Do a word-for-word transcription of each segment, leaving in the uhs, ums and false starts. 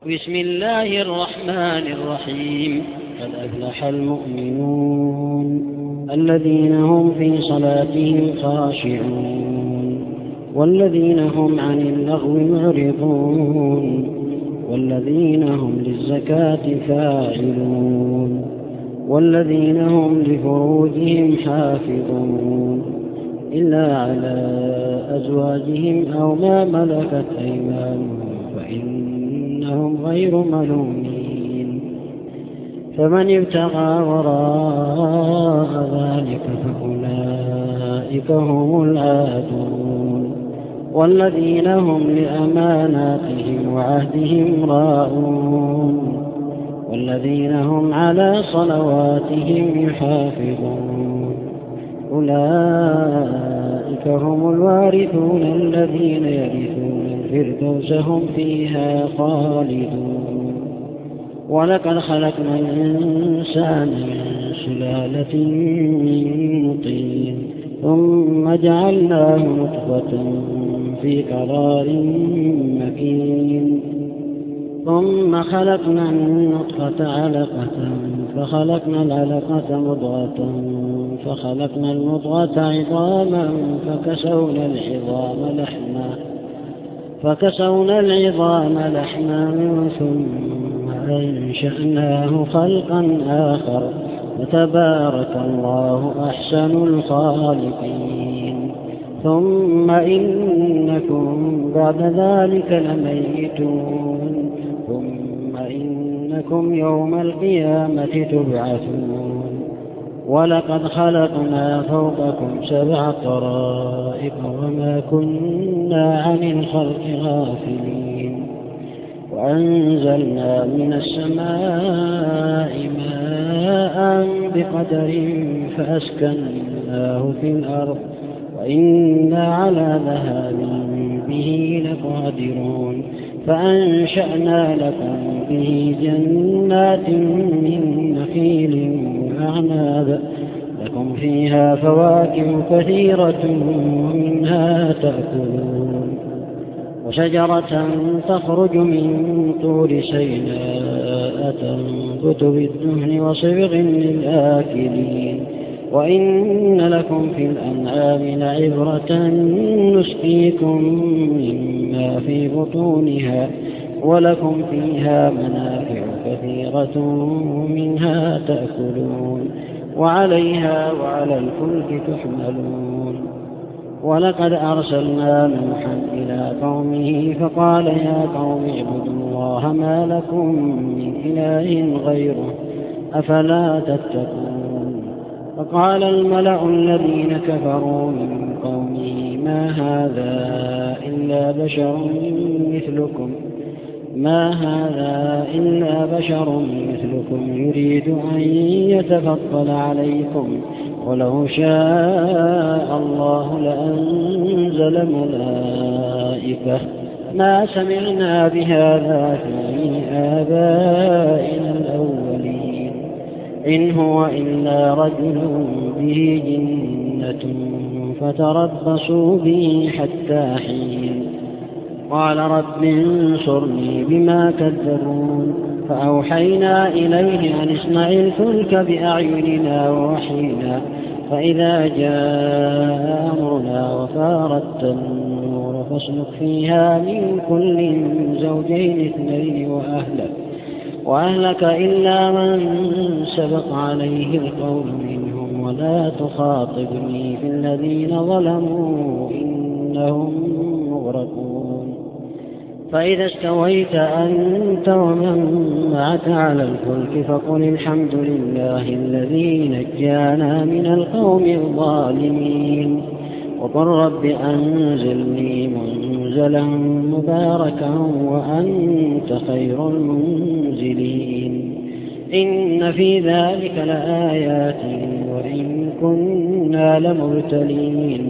بسم الله الرحمن الرحيم. قد أفلح المؤمنون الذين هم في صلاتهم خاشعون والذين هم عن اللغو معرضون والذين هم للزكاة فاعلون والذين هم لفروجهم حافظون إلا على أزواجهم أو ما ملكت أيمانهم فإنهم غير ملومين. فمن ابتغى وراء ذلك فأولئك هم العادون والذين هم لأماناتهم وعهدهم راعون والذين هم على صلواتهم يحافظون. أولئك هم الوارثون الذين يرثون الفردوس هم فيها خالدون. ولقد خلقنا الإنسان من سلالة من طين ثم جعلناه نطفة في قرار مكين ثم خلقنا النطفة علقة فخلقنا العلقة مضغة فخلقنا المضغة عظاما فكسونا العظام لحما فكسونا العظام لحما ثم أنشأناه خلقا آخر فتبارك الله أحسن الخالقين. ثم إنكم بعد ذلك لميتون ثم إنكم يوم القيامة تبعثون. ولقد خلقنا فوقكم سبع طرائق وما كنا عن الخلق غافلين وأنزلنا من السماء ماء بقدر فأسكناه في الأرض وإنا على ذهاب به لقادرون. فأنشأنا لكم به جنات من نخيل وأعناب لكم فيها فواكه كثيرة ومنها تأكلون وشجرة تخرج من طور سيناء تنبت بالدهن وصبغ للآكلين. وإن لكم في الأنعام لعبرة نسقيكم مما في بطونها ولكم فيها منافع كثيرة منها تأكلون وعليها وعلى الفلك تحملون. ولقد أرسلنا نوحا إلى قومه فقال يا قوم اعبدوا الله ما لكم من إله غيره أفلا تتقون. فقال الملأ الذين كفروا من قومه ما هذا إلا بشر مثلكم ما هذا إلا بشر مثلكم يريد أن يتفضل عليكم ولو شاء الله لأنزل ملائكة ما سمعنا بهذا في آبائنا الأولين إن هو إلا رجل به جنة فتربصوا به حتى حين. قال رب انصرني بما كذبون فأوحينا إليه أن اصنع الفلك بأعيننا ووحينا فإذا جاء أمرنا وفارت النور فاسلك فيها من كل زوجين اثنين وأهلك وأهلك إلا من سبق عليه القول منهم ولا تخاطبني في الذين ظلموا إنهم مغرقون. فإذا استويت أنت ومن معك على الفلك فقل الحمد لله الذي نجانا من القوم الظالمين وقل رب أنزلني منزلا مباركا وأنت خير المنزلين. إن في ذلك لآيات وإن كنا لمبتلين.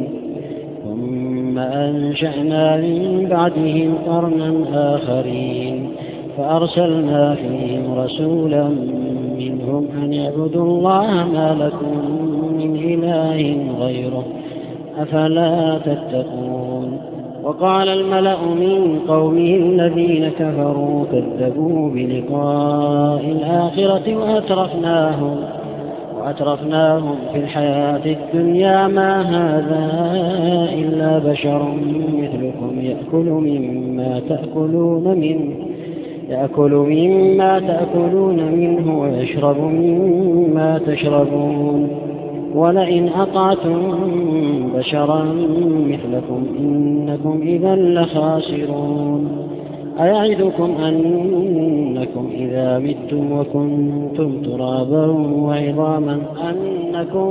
ثم أنشأنا من بعدهم قرنا آخرين فأرسلنا فيهم رسولا منهم أن اعبدوا الله ما لكم من إله غيره أفلا تتقون. وقال الملأ من قومه الذين كفروا كذبوا بلقاء الآخرة وأترفناهم, وأترفناهم في الحياة الدنيا ما هذا إلا بشر مثلكم يأكل مما تأكلون منه يأكل مما تأكلون منه ويشرب مما تشربون ولئن أطعتم بشرا مثلكم إنكم إذا لخاسرون أيعدكم أنكم إذا متم وكنتم ترابا وعظاما أنكم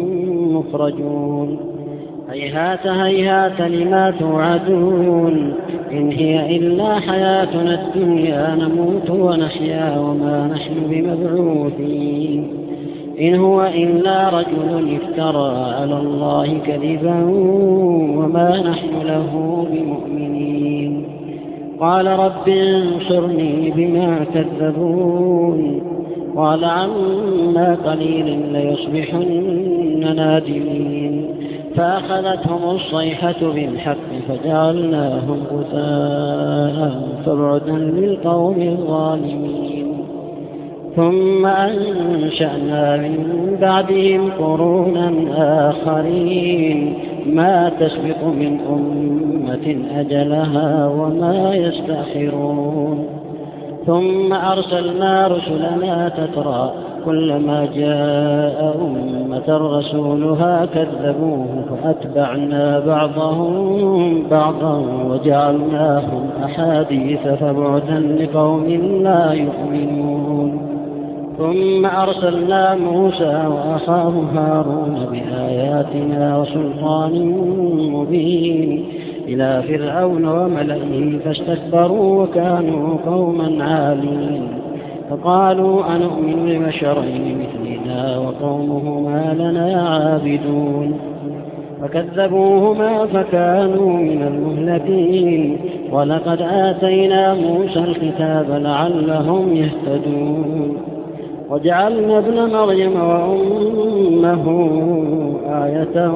مخرجون هيهات هيهات لما توعدون إن هي إلا حياتنا الدنيا نموت ونحيا وما نحن بمبعوثين إن هو إلا رجل افترى على الله كذبا وما نحن له بمؤمنين قال رب انصرني بما كذبون قال عما قليل ليصبحن نادمين فأخذتهم الصيحة بالحق فجعلناهم غثاء فبعدا للقوم الظالمين ثم أنشأنا من بعدهم قرونا آخرين ما تسبق من أمة أجلها وما يستأخرون ثم أرسلنا رسلنا تترى كلما جاء أمة رسولها كذبوه فأتبعنا بعضهم بعضا وجعلناهم أحاديث فبعدا لقوم لا يؤمنون ثم أرسلنا موسى وأخاه هارون بآياتنا وسلطان مبين إلى فرعون وملئه فاستكبروا وكانوا قوما عالين فقالوا أنؤمن لبشرين مثلنا وقومهما لنا عابدون فكذبوهما فكانوا من المهلكين ولقد آتينا موسى الكتاب لعلهم يهتدون وجعلنا ابن مريم وأمه آية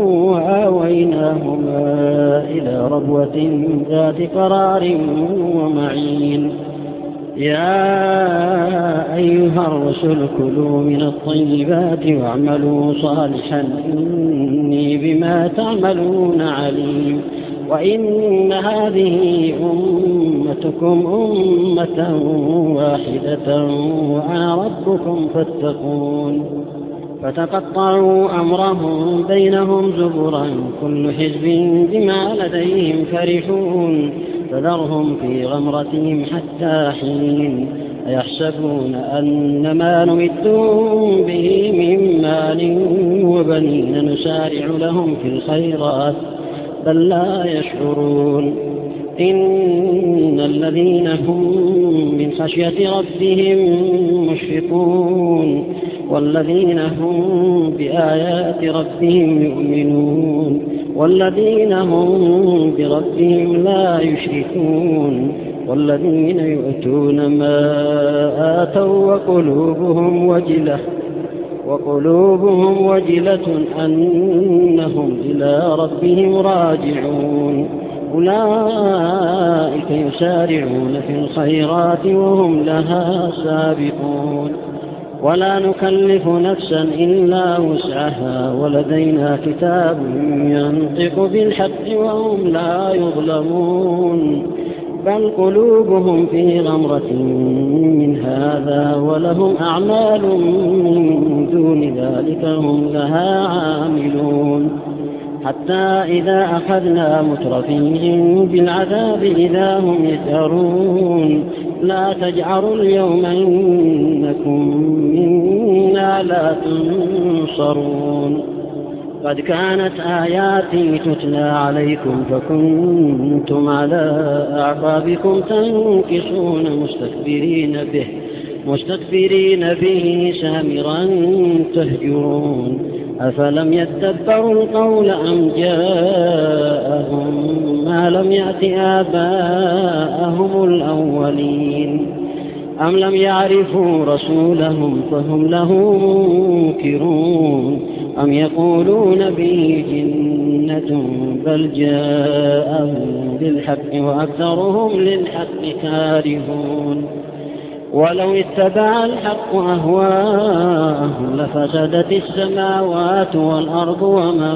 وآويناهما إلى ربوة ذات قرار ومعين يا أيها الرسل كلوا من الطيبات واعملوا صالحا إني بما تعملون عليم وإن هذه أمتكم أمة واحدة وأنا ربكم فاتقون فتقطعوا أمرهم بينهم زبرا كل حزب بما لديهم فرحون فذرهم في غمرتهم حتى حين أيحسبون أن ما نمدهم به من مال وبنين نسارع لهم في الخيرات بل لا يشعرون إن الذين هم من خشية ربهم مشفقون والذين هم بآيات ربهم يؤمنون والذين هم بربهم لا يشركون والذين يؤتون ما آتوا وقلوبهم وجلة وقلوبهم وجلة أنهم إلى ربهم راجعون أولئك يسارعون في الخيرات وهم لها سابقون ولا نكلف نفسا إلا وسعها ولدينا كتاب ينطق بالحق وهم لا يظلمون بل قلوبهم في غمرة من هذا ولهم أعمال من دون ذلك هم لها عاملون حتى إذا أخذنا مترفيهم بالعذاب إذا هم يجأرون لا تجعروا اليوم إنكم منا لا تنصرون قد كانت آياتي تتلى عليكم فكنتم على أعقابكم تنكصون مستكبرين به مستكبرين به سامرا تهجرون أفلم يتدبروا القول أم جاءهم ما لم يأت آباءهم الأولين أم لم يعرفوا رسولهم فهم له منكرون أم يقولون به جنة بل جاءهم بالحق وأكثرهم للحق كارهون ولو اتبع الحق أهواءهم لفسدت السماوات والأرض ومن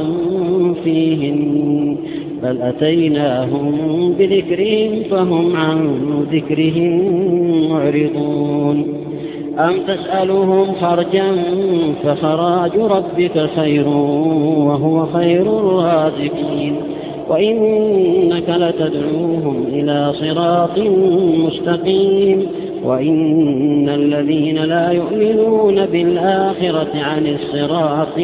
فيهن بل أتيناهم بذكرهم فهم عن ذكرهم معرضون أم تسألهم خرجا فخراج ربك خير وهو خير الرازقين وإنك لتدعوهم إلى صراط مستقيم وإن الذين لا يؤمنون بالآخرة عن الصراط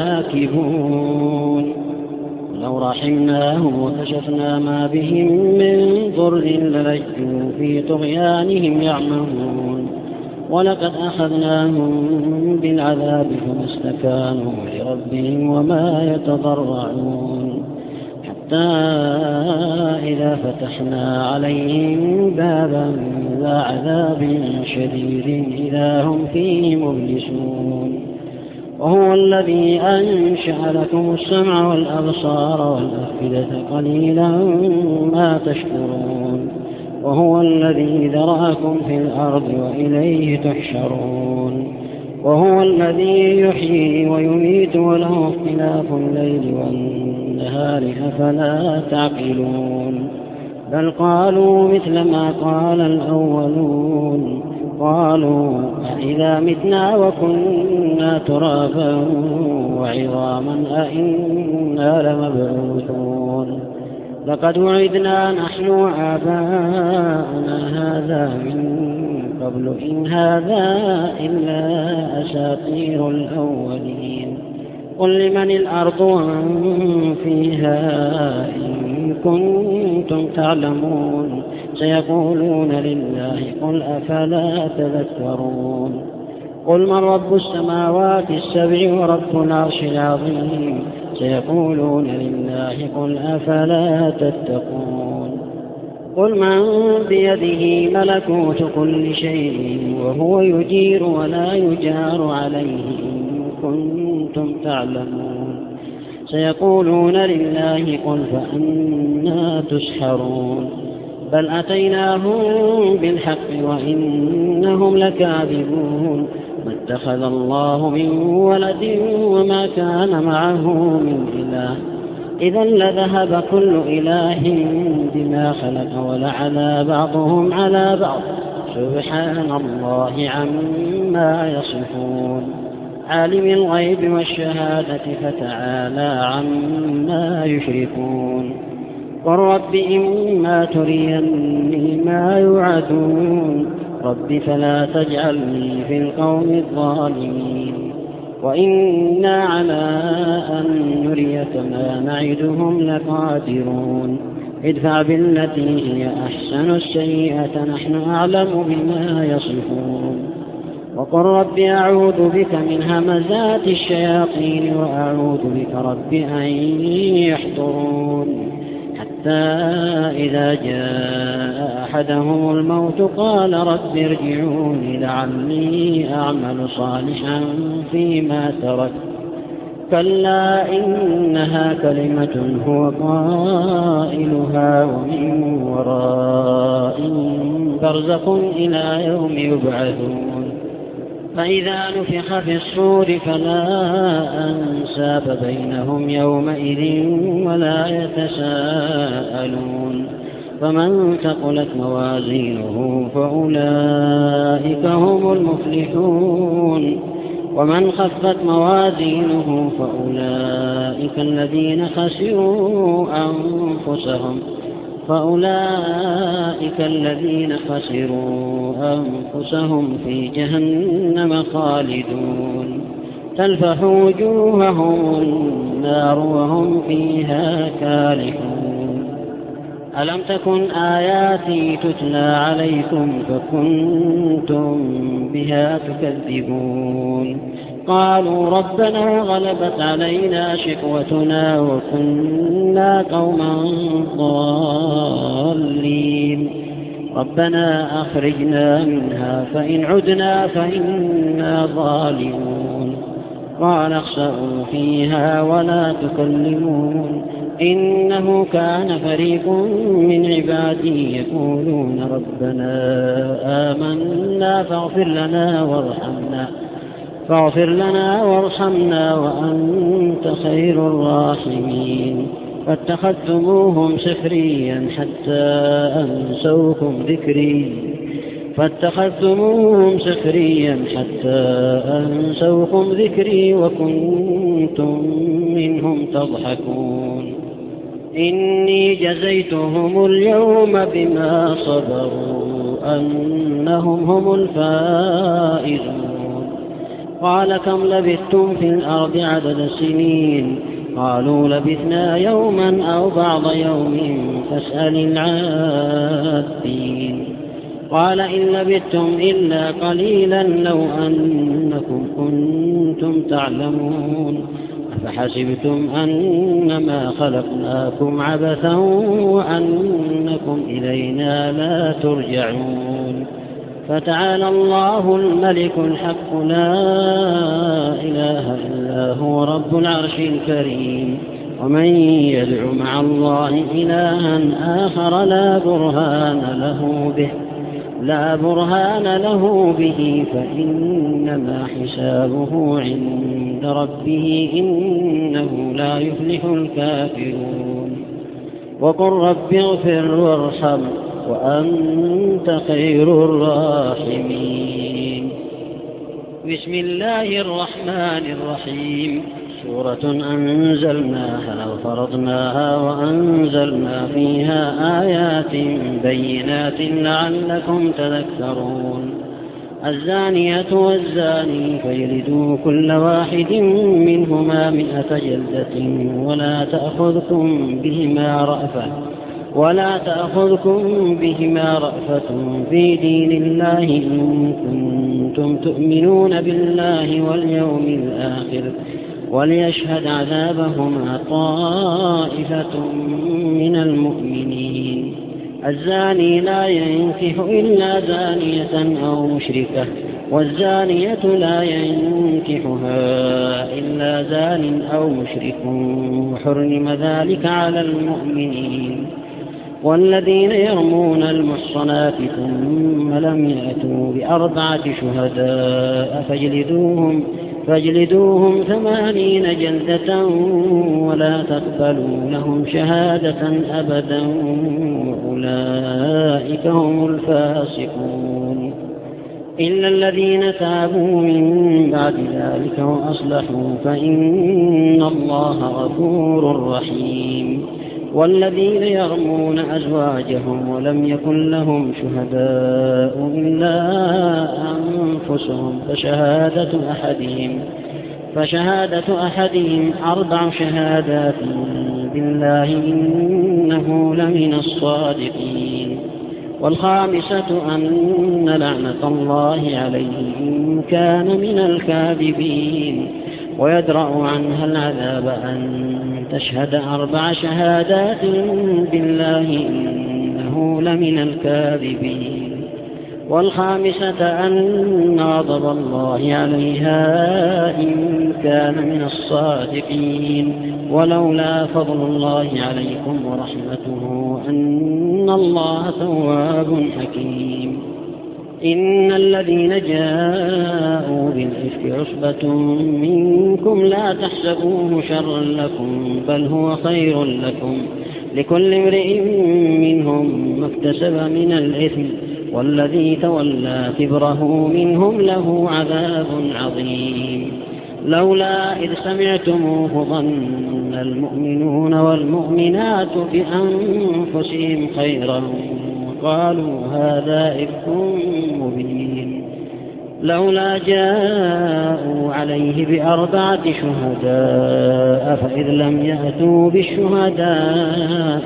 لناكبون لو رحمناهم وكشفنا ما بهم من ضر للجوا في طغيانهم يعمهون ولقد أخذناهم بالعذاب فما استكانوا لربهم وما يتضرعون حتى إذا فتحنا عليهم بابا ذا عذاب شديد إذا هم فيه مبلسون وهو الذي أنشأ لكم السمع والأبصار والأفئدة قليلا ما تشكرون وهو الذي ذرأكم في الأرض وإليه تحشرون وهو الذي يحيي ويميت وله اختلاف الليل والنهار أفلا تعقلون بل قالوا مثل ما قال الأولون قالوا أإذا متنا وكنا ترابا وعظاما أإنا لمبعوثون لقد وعدنا نحن وآباؤنا هذا من قبل إن هذا إلا أساطير الأولين قل لمن الأرض ومن فيها إن كنتم تعلمون سيقولون لله قل أفلا تذكرون قل من رب السماوات السبع ورب العرش العظيم سيقولون لله قل أفلا تتقون قل من بيده ملكوت كل شيء وهو يجير ولا يجار عليه إن كنتم تعلمون سيقولون لله قل فأنا تسحرون بل أتيناهم بالحق وإنهم لكاذبون ما اتخذ الله من ولد وما كان معه من إله إذا لذهب كل إله بما خلق ولعلى بعضهم على بعض سبحان الله عما يصفون عالم الغيب والشهادة فتعالى عما يشركون قل رب إما تريني ما يوعدون رب فلا تجعلني في القوم الظالمين وإنا على أن نريك ما نعدهم لقادرون ادفع بالتي هي أحسن السيئة نحن أعلم بما يصفون وقل رب أعوذ بك من همزات الشياطين وأعوذ بك رب أن يحضرون حتى إذا جاء أحدهم الموت قال رب ارجعون لعلي أعمل صالحا فيما تركت كلا إنها كلمة هو قائلها ومن ورائهم برزخ إلى يوم يبعثون فإذا نفخ في الصور فلا أنساب بينهم يومئذ ولا يتساءلون فمن ثقلت موازينه فأولئك هم المفلحون ومن خفت موازينه فأولئك الذين خسروا أنفسهم فأولئك الذين خسروا أنفسهم في جهنم خالدون تلفح وجوههم النار وهم فيها كالحون ألم تكن آياتي تتلى عليكم فكنتم بها تكذبون قالوا ربنا غلبت علينا شقوتنا وكنا قوما ضالين ربنا أخرجنا منها فإن عدنا فإنا ظالمون قال اخسئوا فيها ولا تكلمون إنه كان فريق من عبادي يقولون ربنا آمنا فاغفر لنا وارحمنا فاغفر لنا وارحمنا وأنت خير الراحمين فاتخذتموهم سخريا حتى أنسوكم ذكري فاتخذتموهم سخريا حتى أنسوكم ذكري وكنتم منهم تضحكون إني جزيتهم اليوم بما صبروا أنهم هم الفائزون قال كم لبثتم في الأرض عدد السنين قالوا لبثنا يوما أو بعض يوم فاسأل العادين قال إن لبثتم إلا قليلا لو أنكم كنتم تعلمون أفحسبتم أنما خلقناكم عبثا وأنكم إلينا لا ترجعون فتعالى الله الملك الحق لا إله إلا هو رب العرش الكريم ومن يدع مع الله إلها آخر لا برهان له به لا برهان له به فإنما حسابه عند ربه إنه لا يفلح الكافرون وقل رب اغفر وارحم وأنت خير الراحمين بسم الله الرحمن الرحيم سورة أنزلناها وفرضناها وأنزلنا فيها آيات بينات لعلكم تذكرون الزانية والزاني فاجلدوا كل واحد منهما مئة جلدة ولا تأخذكم بهما رأفة ولا تأخذكم بهما رأفة في دين الله إن كنتم تؤمنون بالله واليوم الآخر وليشهد عذابهما طائفة من المؤمنين الزاني لا ينكح إلا زانية أو مشركة والزانية لا ينكحها إلا زان أو مشرك وحرم ذلك على المؤمنين والذين يرمون المحصنات ثم لم يأتوا بأربعة شهداء فاجلدوهم فاجلدوهم ثمانين جلدة ولا تقبلوا لهم شهادة أبدا وأولئك هم الفاسقون إلا الذين تابوا من بعد ذلك وأصلحوا فإن الله غفور رحيم والذين يرمون أزواجهم ولم يكن لهم شهداء إلا أنفسهم فشهادة أحدهم فشهادة أحدهم أربع شهادات بالله إنه لمن الصادقين والخامسة أن لعنة الله عليه إن كان من الكاذبين ويدرأ عنها العذاب أن تشهد أربع شهادات بالله إنه لمن الكاذبين والخامسة أن غضب الله عليها إن كان من الصادقين ولولا فضل الله عليكم ورحمته أن الله تواب حكيم إن الذين جاءوا بالإفك عصبة منكم لا تحسبوه شرا لكم بل هو خير لكم لكل امرئ منهم ما اكتسب من الإثم والذي تولى كبره منهم له عذاب عظيم لولا إذ سمعتموه ظن المؤمنون والمؤمنات بأنفسهم خيرا قالوا هذا إفك مبين لولا جاءوا عليه بأربعة شهداء فإذ لم يأتوا بالشهداء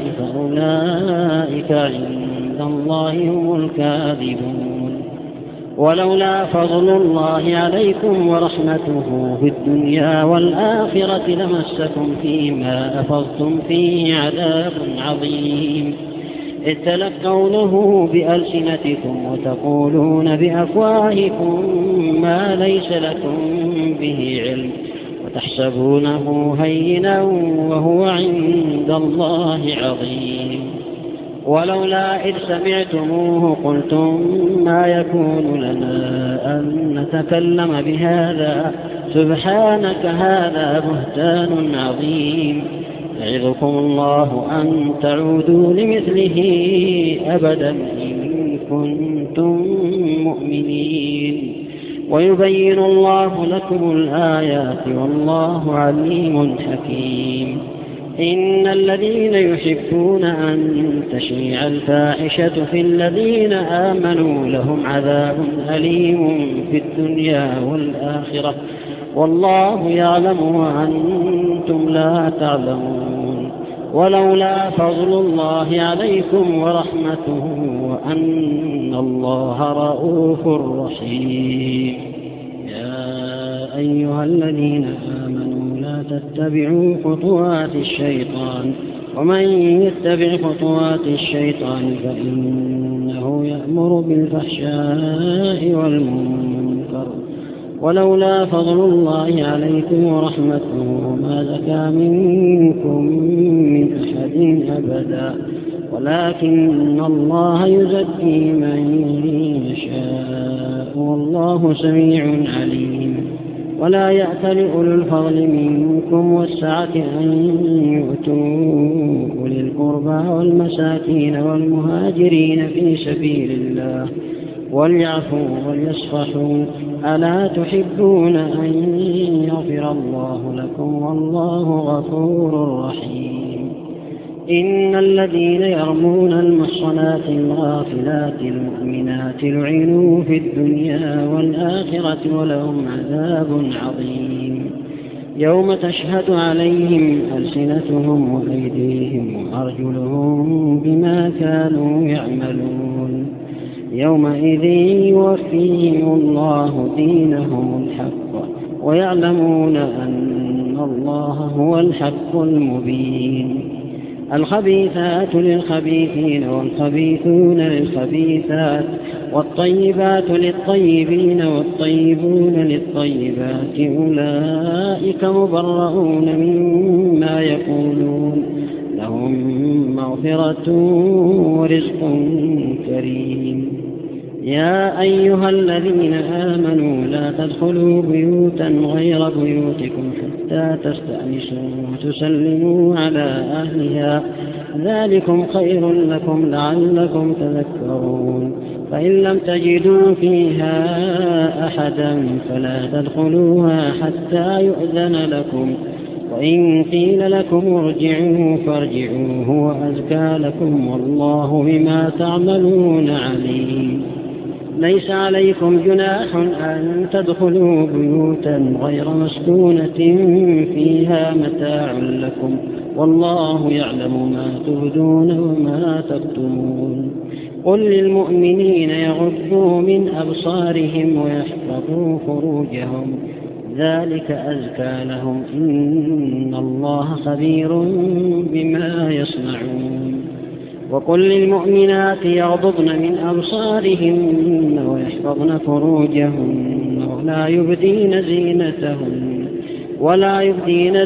فأولئك عند الله هم الكاذبون ولولا فضل الله عليكم ورحمته في الدنيا والآخرة لمسكم فيما أفضتم فيه عذاب عظيم إذ تلقونه بألسنتكم وتقولون بأفواهكم ما ليس لكم به علم وتحسبونه هينا وهو عند الله عظيم. ولولا إذ سمعتموه قلتم ما يكون لنا أن نتكلم بهذا سبحانك هذا بهتان عظيم. يعظكم الله أن تعودوا لمثله أبدا إن كنتم مؤمنين. ويبين الله لكم الآيات والله عليم حكيم. إن الذين يحبون أن تشيع الفاحشة في الذين آمنوا لهم عذاب أليم في الدنيا والآخرة والله يعلم وأنتم لا تعلمون. ولولا فضل الله عليكم ورحمته وأن الله رؤوف رحيم. يا أيها الذين آمنوا لا تتبعوا خطوات الشيطان ومن يتبع خطوات الشيطان فإنه يأمر بالفحشاء والمنكر. ولولا فضل الله عليكم ورحمته ما زكى منكم من أحد أبدا ولكن الله يزكي من يشاء والله سميع عليم. ولا يأتل أولو الفضل منكم والسعة أن يؤتوا أولي القربى والمساكين والمهاجرين في سبيل الله وليعفوا وليصفحوا ألا تحبون أن يغفر الله لكم والله غفور رحيم. إن الذين يرمون المحصنات الغافلات المؤمنات لعنوا في الدنيا والآخرة ولهم عذاب عظيم. يوم تشهد عليهم ألسنتهم وأيديهم وأرجلهم بما كانوا يعملون. يومئذ يوفيهم الله دينهم الحق ويعلمون أن الله هو الحق المبين. الخبيثات للخبيثين والخبيثون للخبيثات والطيبات للطيبين والطيبون للطيبات أولئك مبرؤون مما يقولون لهم مغفرة ورزق كريم. يا أيها الذين آمنوا لا تدخلوا بيوتا غير بيوتكم حتى تستأنسوا وتسلموا على أهلها ذلكم خير لكم لعلكم تذكرون. فإن لم تجدوا فيها أحدا فلا تدخلوها حتى يؤذن لكم وإن قيل لكم ارجعوا فارجعوا هو أزكى لكم والله بما تعملون عليم. ليس عليكم جناح أن تدخلوا بيوتا غير مسكونة فيها متاع لكم والله يعلم ما تبدون وما تكتمون. قل للمؤمنين يغضوا من أبصارهم ويحفظوا فروجهم ذلك أزكى لهم إن الله خبير بما يصنعون. وقل للمؤمنات يغضضن من أبصارهن ويحفظن فروجهن ولا يبدين زينتهن ولا يبدين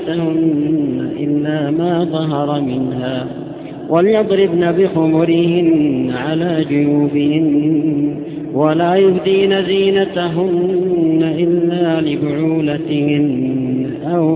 زينتهن إلا ما ظهر منها وليضربن بخمرهن على جيوبهن ولا يبدين زينتهن إلا لبعولتهن أو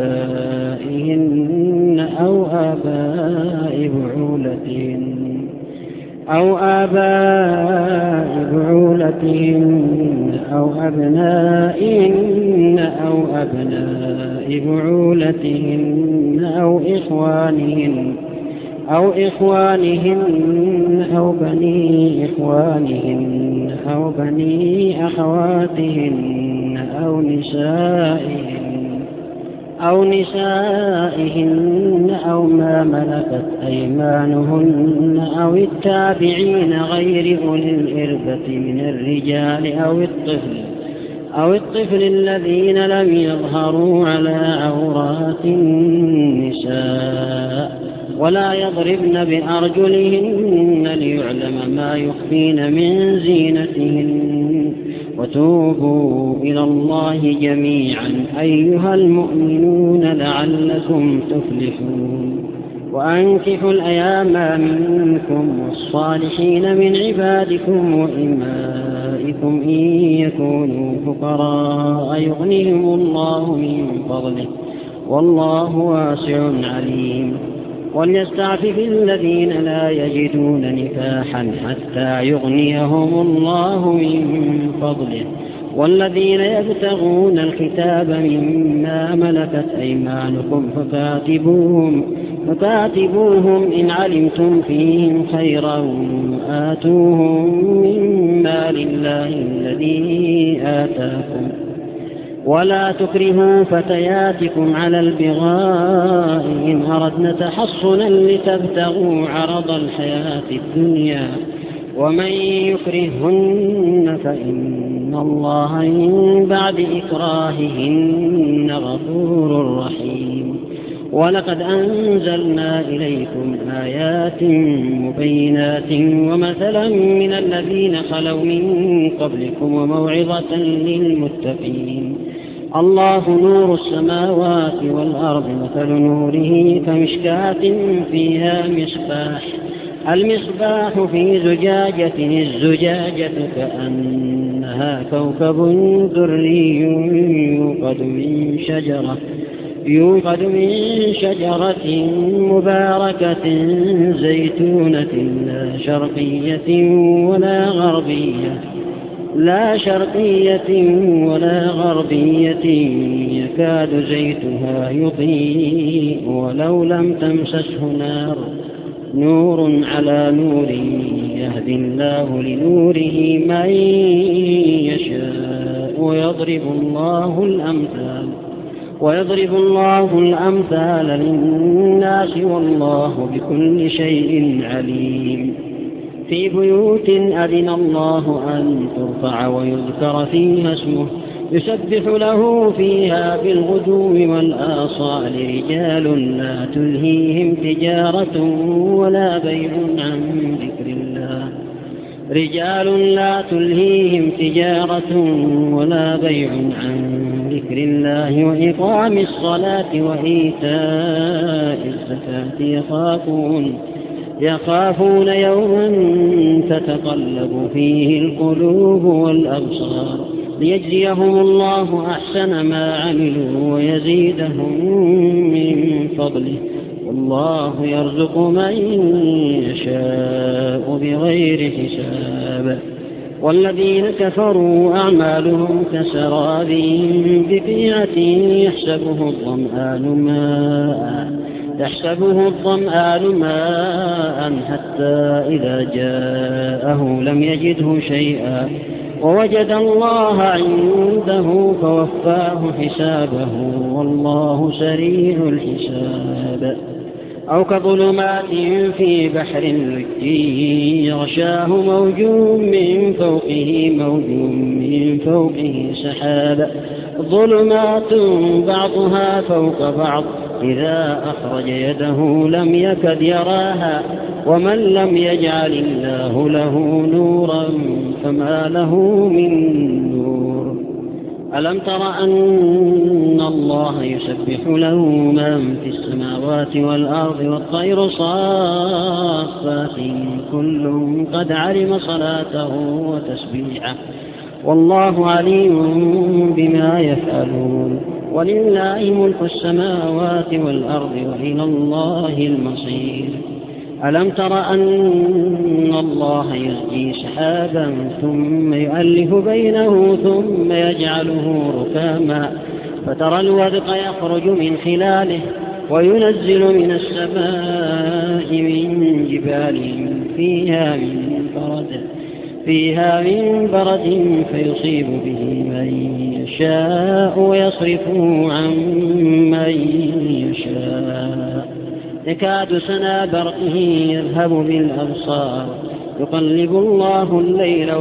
آبائهن أو آباء بعولتهن أو آباء بعولتهن أو أبنائهن أو أبناء بعولتهن أو إخوانهن أو إخوانهن أو بني إخوانهن أو بني أخواتهن أو نسائهن أو نسائهن أو ما ملكت أيمانهن أو التابعين غير أولي الإربة من الرجال أو الطفل أو الطفل الذين لم يظهروا على عورات النساء ولا يضربن بأرجلهن ليعلم ما يخفين من زينتهن وتوبوا إلى الله جميعا أيها المؤمنون لعلكم تفلحون وأنكحوا الأيام منكم والصالحين من عبادكم وإمائكم إن يكونوا فقراء يغنيهم الله من فضله والله واسع عليم وليستعفف الذين لا يجدون نكاحا حتى يغنيهم الله من فضله والذين يبتغون الكتاب مما ملكت أيمانكم فكاتبوهم, فكاتبوهم إن علمتم فيهم خيرا آتوهم من مال الله الذي آتاكم ولا تكرهوا فتياتكم على البغاء إن أردنا تحصنا لتبتغوا عرض الحياة الدنيا ومن يكرههن فإن الله من بعد إكراههن غفور رحيم ولقد أنزلنا إليكم آيات مبينات ومثلا من الذين خلوا من قبلكم وموعظة للمتقين الله نور السماوات والأرض مثل نوره كمشكاة فيها مصباح المصباح في زجاجة الزجاجة كأنها كوكب دري يوقد من شجرة يوقد من شجرة مباركة زيتونة لا شرقية ولا غربية لا شرقية ولا غربية يكاد زيتها يضيء ولو لم تمسسه نار نور على نور يهدي الله لنوره من يشاء ويضرب الله الأمثال ويضرب الله الأمثال للناس والله بكل شيء عليم في بيوت أذن الله أن ترفع ويذكر فيها اسمه يسبح له فيها بالغدو والآصال رجال لا تلهيهم تجارة ولا بيع عن ذكر الله رجال لا تلهيهم تجارة ولا بيع عن ذكر الله وإقام الصلاة وإيتاء الزكاة يخافون يخافون يوما تتقلب فيه القلوب والأبصار ليجزيهم الله أحسن ما عملوا ويزيدهم من فضله والله يرزق من يشاء بغير حساب والذين كفروا أعمالهم كسراب بقيعة يحسبه الظمآن ماء يحسبه الظمآن ماء حتى إذا جاءه لم يجده شيئا ووجد الله عنده فوفاه حسابه والله سريع الحساب أو كظلمات في بحر لجي يغشاه موج من فوقه موج من فوقه سحاب ظلمات بعضها فوق بعض إذا أخرج يده لم يكد يراها ومن لم يجعل الله له نورا فما له من نور ألم تر أن الله يسبح له من في السماوات والأرض والطير صافات كل قد علم صلاته وتسبيحه والله عليم بما يفعلون ولله ملك السماوات والأرض وإلى الله المصير ألم تر أن الله يزجي سحابا ثم يؤلف بينه ثم يجعله ركاما فترى الودق يخرج من خلاله وينزل من السماء من جبال فيها من برد فيها من برد فيصيب به من يشاء ويصرفه عن من يشاء يكاد سنا برقه يذهب بالأبصار يقلب الله الليل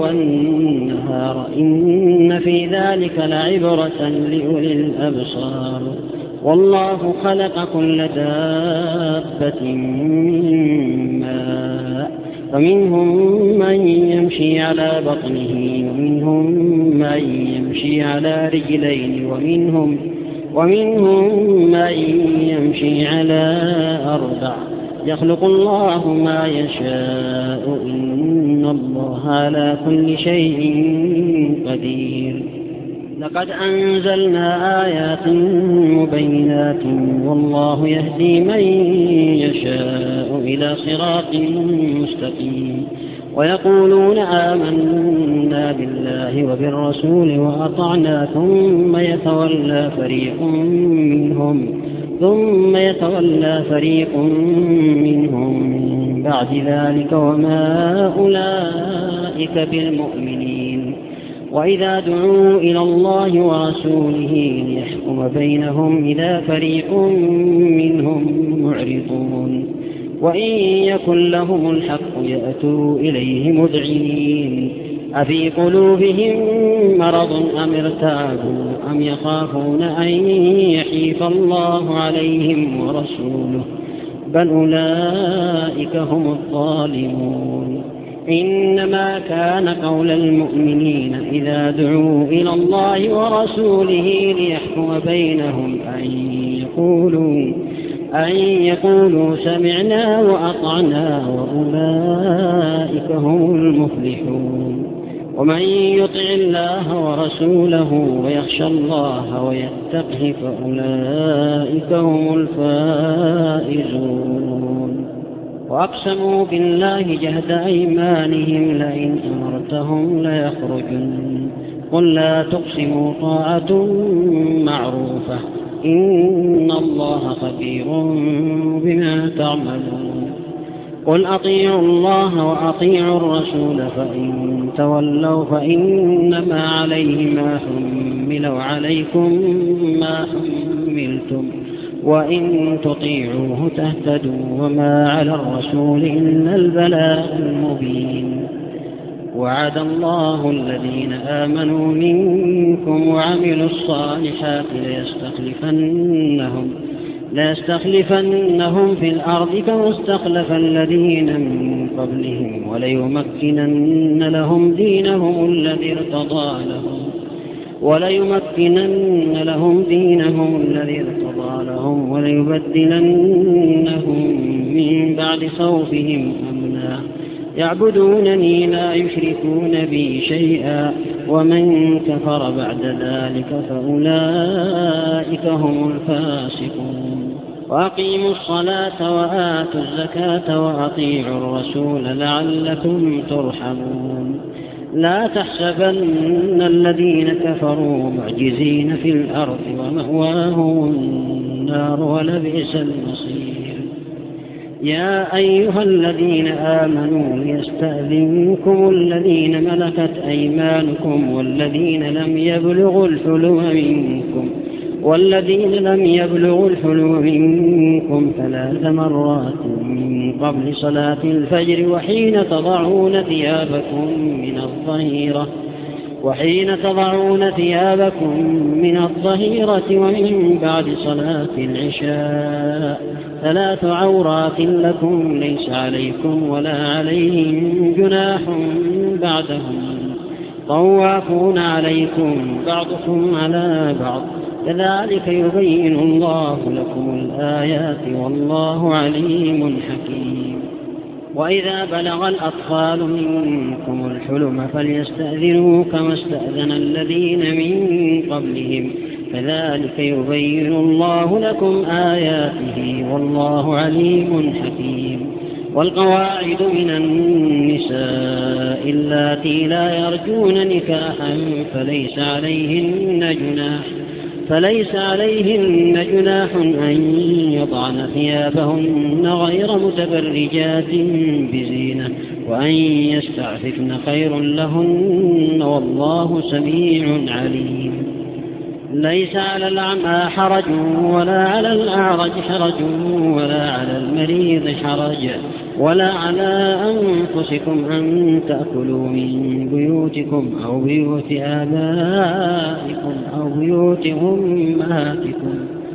والنهار إن في ذلك لعبرة لأولي الأبصار والله خلق كل دابة من ماء فمنهم من يمشي على بطنه ومنهم من يمشي على رجلين ومنهم ومنهم من يمشي على أربع يخلق الله ما يشاء إن الله على كل شيء قدير. لقد أنزلنا آيات مبينات والله يهدي من يشاء إلى صراط مستقيم. ويقولون آمنا بالله وبالرسول وأطعنا ثم يتولى فريق منهم ثم يتولى فريق منهم من بعد ذلك وما أولئك بالمؤمنين. وإذا دعوا إلى الله ورسوله ليحكم بينهم إذا فريق منهم معرضون وإن يكن لهم الحق يأتوا إليه مذعنين. أفي قلوبهم مرض أم ارتابوا أم يخافون أن يحيف الله عليهم ورسوله بل أولئك هم الظالمون. إنما كان قول المؤمنين إذا دعوا إلى الله ورسوله ليحكم بينهم أن يقولوا أن يقولوا سمعنا وأطعنا وأولئك هم المفلحون. ومن يطع الله ورسوله ويخشى الله ويتقه فأولئك هم الفائزون. وأقسموا بالله جهد أيمانهم لئن أمرتهم ليخرجن قل لا تقسموا طاعة معروفة إن الله خبير بما تعملون. قل أطيعوا الله وأطيعوا الرسول فإن تولوا فإنما عليه ما حمل وعليكم ما حملتم وإن تطيعوه تهتدوا وما على الرسول إلا البلاغ المبين. وعد الله الذين آمنوا منكم وعملوا الصالحات ليستخلفنهم ليستخلفنهم في الأرض كما استخلف الذين من قبلهم وليمكنن لهم دينهم الذي ارتضى لهم وليمكنن لهم دينهم الذي ارتضى لهم وليبدلنهم من بعد خوفهم أمنا يعبدونني لا يشركون بي شيئا ومن كفر بعد ذلك فأولئك هم الفاسقون. وأقيموا الصلاة وآتوا الزكاة وأطيعوا الرسول لعلكم ترحمون. لا تحسبن الذين كفروا معجزين في الأرض ومأواهم النار ولبئس المصير. يا أيها الذين آمنوا ليستأذنكم الذين ملكت أيمانكم والذين لم يبلغوا الحلم منكم والذين لم يبلغوا الحلم منكم ثلاث مرات من قبل صلاة الفجر وحين تضعون ثيابكم من الظهيرة وحين تضعون ثيابكم من الظهيرة ومن بعد صلاة العشاء ثلاث عورات لكم ليس عليكم ولا عليهم جناح بعدهم طوافون عليكم بعضكم على بعض كذلك يبين الله لكم الآيات والله عليم حكيم. وإذا بلغ الأطفال منكم الحلم فليستأذنوا كما استأذن الذين من قبلهم كذلك يبين الله لكم آياته والله عليم حكيم. والقواعد من النساء اللاتي لا يرجون نكاحا فليس عليهن جناح فليس عليهن جناح أن يضعن ثيابهن غير متبرجات بزينة وأن يستعففن خير لهن والله سميع عليم. ليس على الأعمى حرج ولا على الأعرج حرج ولا على المريض حرج ولا على أنفسكم أن تأكلوا من بيوتكم أو بيوت آبائكم أو بيوت أمهاتكم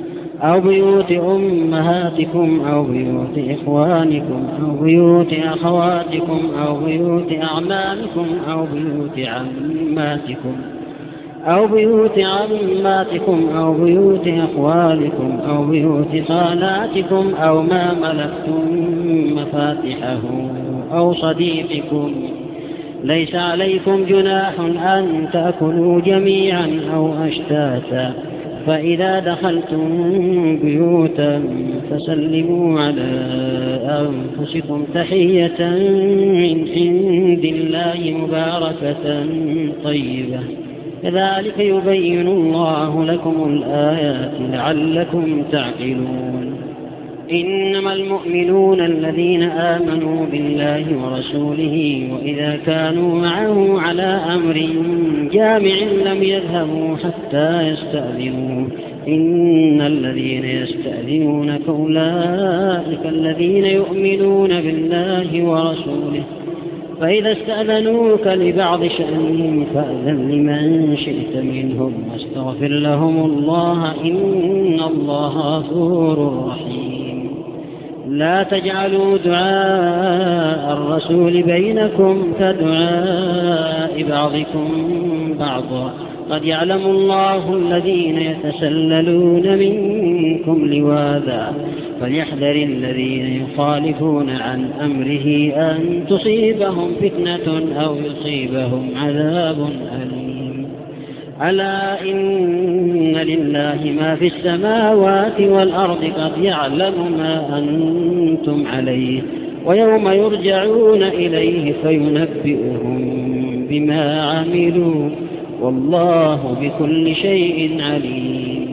أو بيوت أمهاتكم أو بيوت إخوانكم أو بيوت أخواتكم أو بيوت أعمامكم أو بيوت عماتكم أو بيوت عماتكم أو بيوت أخوالكم أو بيوت خالاتكم أو ما ملكتم مفاتحه أو صديقكم. ليس عليكم جناح أن تأكلوا جميعا أو أشتاتا، فإذا دخلتم بيوتا فسلموا على أنفسكم تحية من عند الله مباركة طيبة، كذلك يبين الله لكم الآيات لعلكم تعقلون. إنما المؤمنون الذين آمنوا بالله ورسوله وإذا كانوا معه على أمر جامع لم يذهبوا حتى يستأذنوه. إن الذين يستأذنونك أولئك الذين يؤمنون بالله ورسوله، فإذا استأذنوك لبعض شأنهم فأذن لمن شئت منهم واستغفر لهم الله، إن الله غفور رحيم. لا تجعلوا دعاء الرسول بينكم كدعاء بعضكم بعضا، قد يعلم الله الذين يتسللون منكم لواذا، فليحذر الذين يخالفون عن أمره أن تصيبهم فتنة أو يصيبهم عذاب أليم. ألا إن لله ما في السماوات والأرض، قد يعلم ما أنتم عليه، ويوم يرجعون إليه فينبئهم بما عملوا، والله بكل شيء عليم.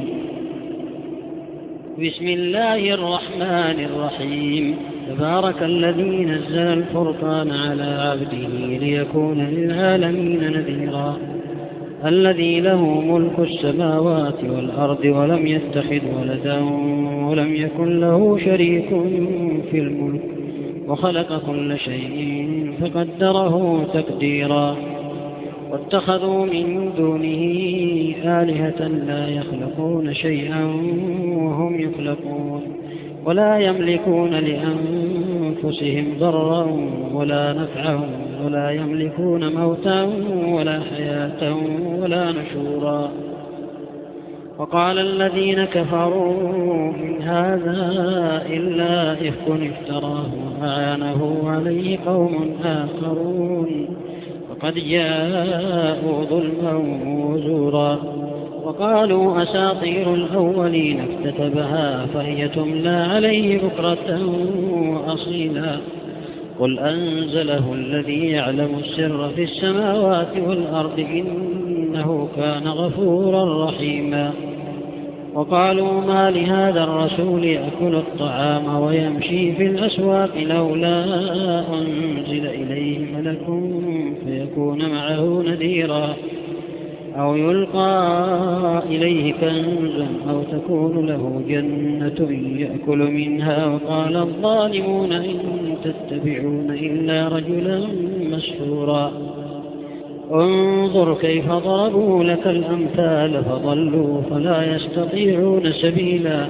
بسم الله الرحمن الرحيم. تبارك الذي نزل الفرقان على عبده ليكون للعالمين نذيرا، الذي له ملك السماوات والأرض ولم يتخذ ولدا ولم يكن له شريك في الملك، وخلق كل شيء فقدره تقديرا. واتخذوا من دونه آلهة لا يخلقون شيئا وهم يخلقون، ولا يملكون لأنفسهم ضرا ولا نفعا، ولا يملكون موتا ولا حياة ولا نشورا. وقال الذين كفروا إن هذا إلا إفك افتراه وأعانه عليه قوم آخرون، وقد جاءوا ظلما وزورا. وقالوا أساطير الأولين اكتتبها فهي تملى عليه بكرة وأصيلا. قل أنزله الذي يعلم السر في السماوات والأرض إنه كان غفورا رحيما. وقالوا ما لهذا الرسول يأكل الطعام ويمشي في الأسواق لولا أنزل إليه ملك فيكون معه نذيرا، أو يلقى إليه كنز أو تكون له جنة يأكل منها. وقال الظالمون إن تتبعون إلا رجلا مسحورا. انظر كيف ضربوا لك الأمثال فضلوا فلا يستطيعون سبيلا.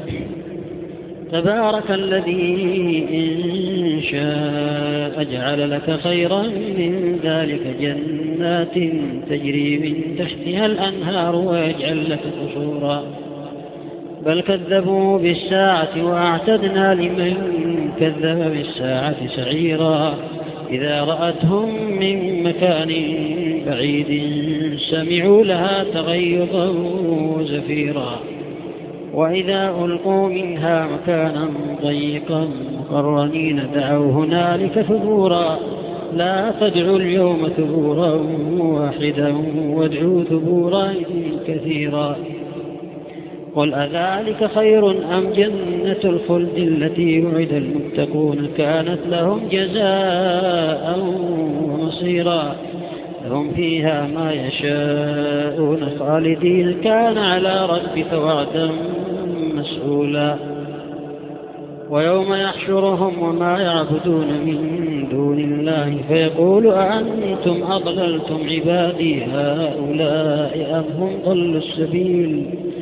تبارك الذي إن شاء جعل لك خيرا من ذلك جنات تجري من تحتها الأنهار ويجعل لك قصورا. بل كذبوا بالساعة وأعتدنا لمن كذب بالساعة سعيرا. إذا رأتهم من مكان بعيد سمعوا لها تغيظا وزفيرا. وإذا ألقوا منها مكانا ضيقا مقرنين دعوا هنالك ثبورا. لا تدعوا اليوم ثبورا واحدا وادعوا ثبورا كثيرا. قل أذلك خير أم جنة الخلد التي وعد المتقون كانت لهم جزاء ومصيرا. لهم فيها ما يشاءون خالدين كان على ربك وعدا مسئولا. ويوم يحشرهم وما يعبدون من دون الله فيقول أأنتم أضللتم عبادي هؤلاء أم هم ضلوا السبيل.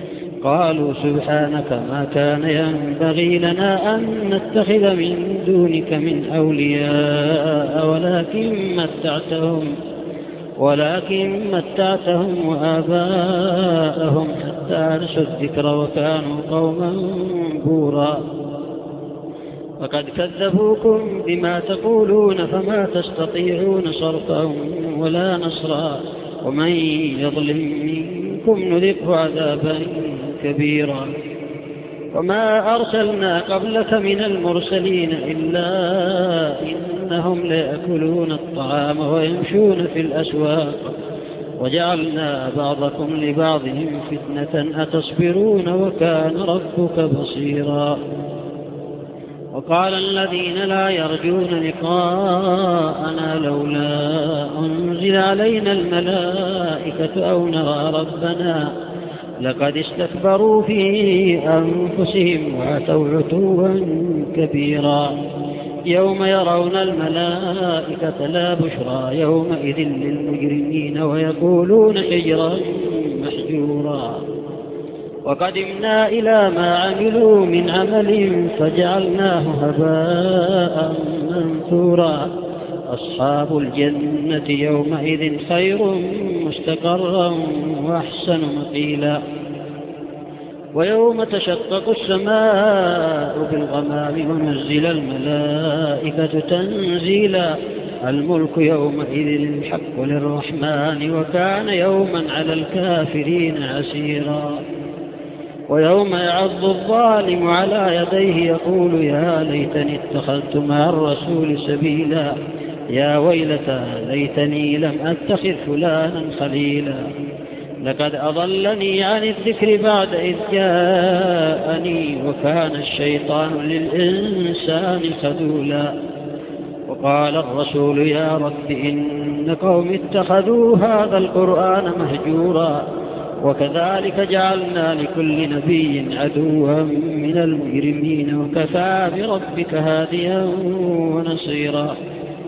قالوا سبحانك ما كان ينبغي لنا أن نتخذ من دونك من أولياء ولكن متعتهم ولكن متعتهم وآباءهم حتى نسوا الذكر وكانوا قوما بورا وقد كذبوكم بما تقولون فما تستطيعون صرفا ولا نصرا ومن يظلم منكم نذقه عذابا كبيرا وما أرسلنا قبلك من المرسلين إلا إنهم ليأكلون الطعام ويمشون في الأسواق وجعلنا بعضكم لبعضهم فتنة أتصبرون وكان ربك بصيرا وقال الذين لا يرجون لقاءنا لولا أنزل علينا الملائكة أو نرى ربنا لقد استكبروا في أنفسهم وعتوا عتوا كبيرا يوم يرون الملائكة لا بشرى يومئذ للمجرمين ويقولون حجرا محجورا وقدمنا إلى ما عملوا من عمل فجعلناه هباء منثورا أصحاب الجنة يومئذ خير مستقرا وأحسن مقيلا ويوم تشقق السماء بالغمام ونزل الملائكة تنزيلا الملك يومئذ الحق للرحمن وكان يوما على الكافرين عسيرا ويوم يعض الظالم على يديه يقول يا ليتني اتخذت مع الرسول سبيلا يا ويلتى ليتني لم أتخذ فلانا خليلا لقد أضلني عن الذكر بعد إذ جاءني وكان الشيطان للإنسان خذولا وقال الرسول يا رب إن قوم اتخذوا هذا القرآن مهجورا وكذلك جعلنا لكل نبي عدوا من المجرمين وكفى بربك هاديا ونصيرا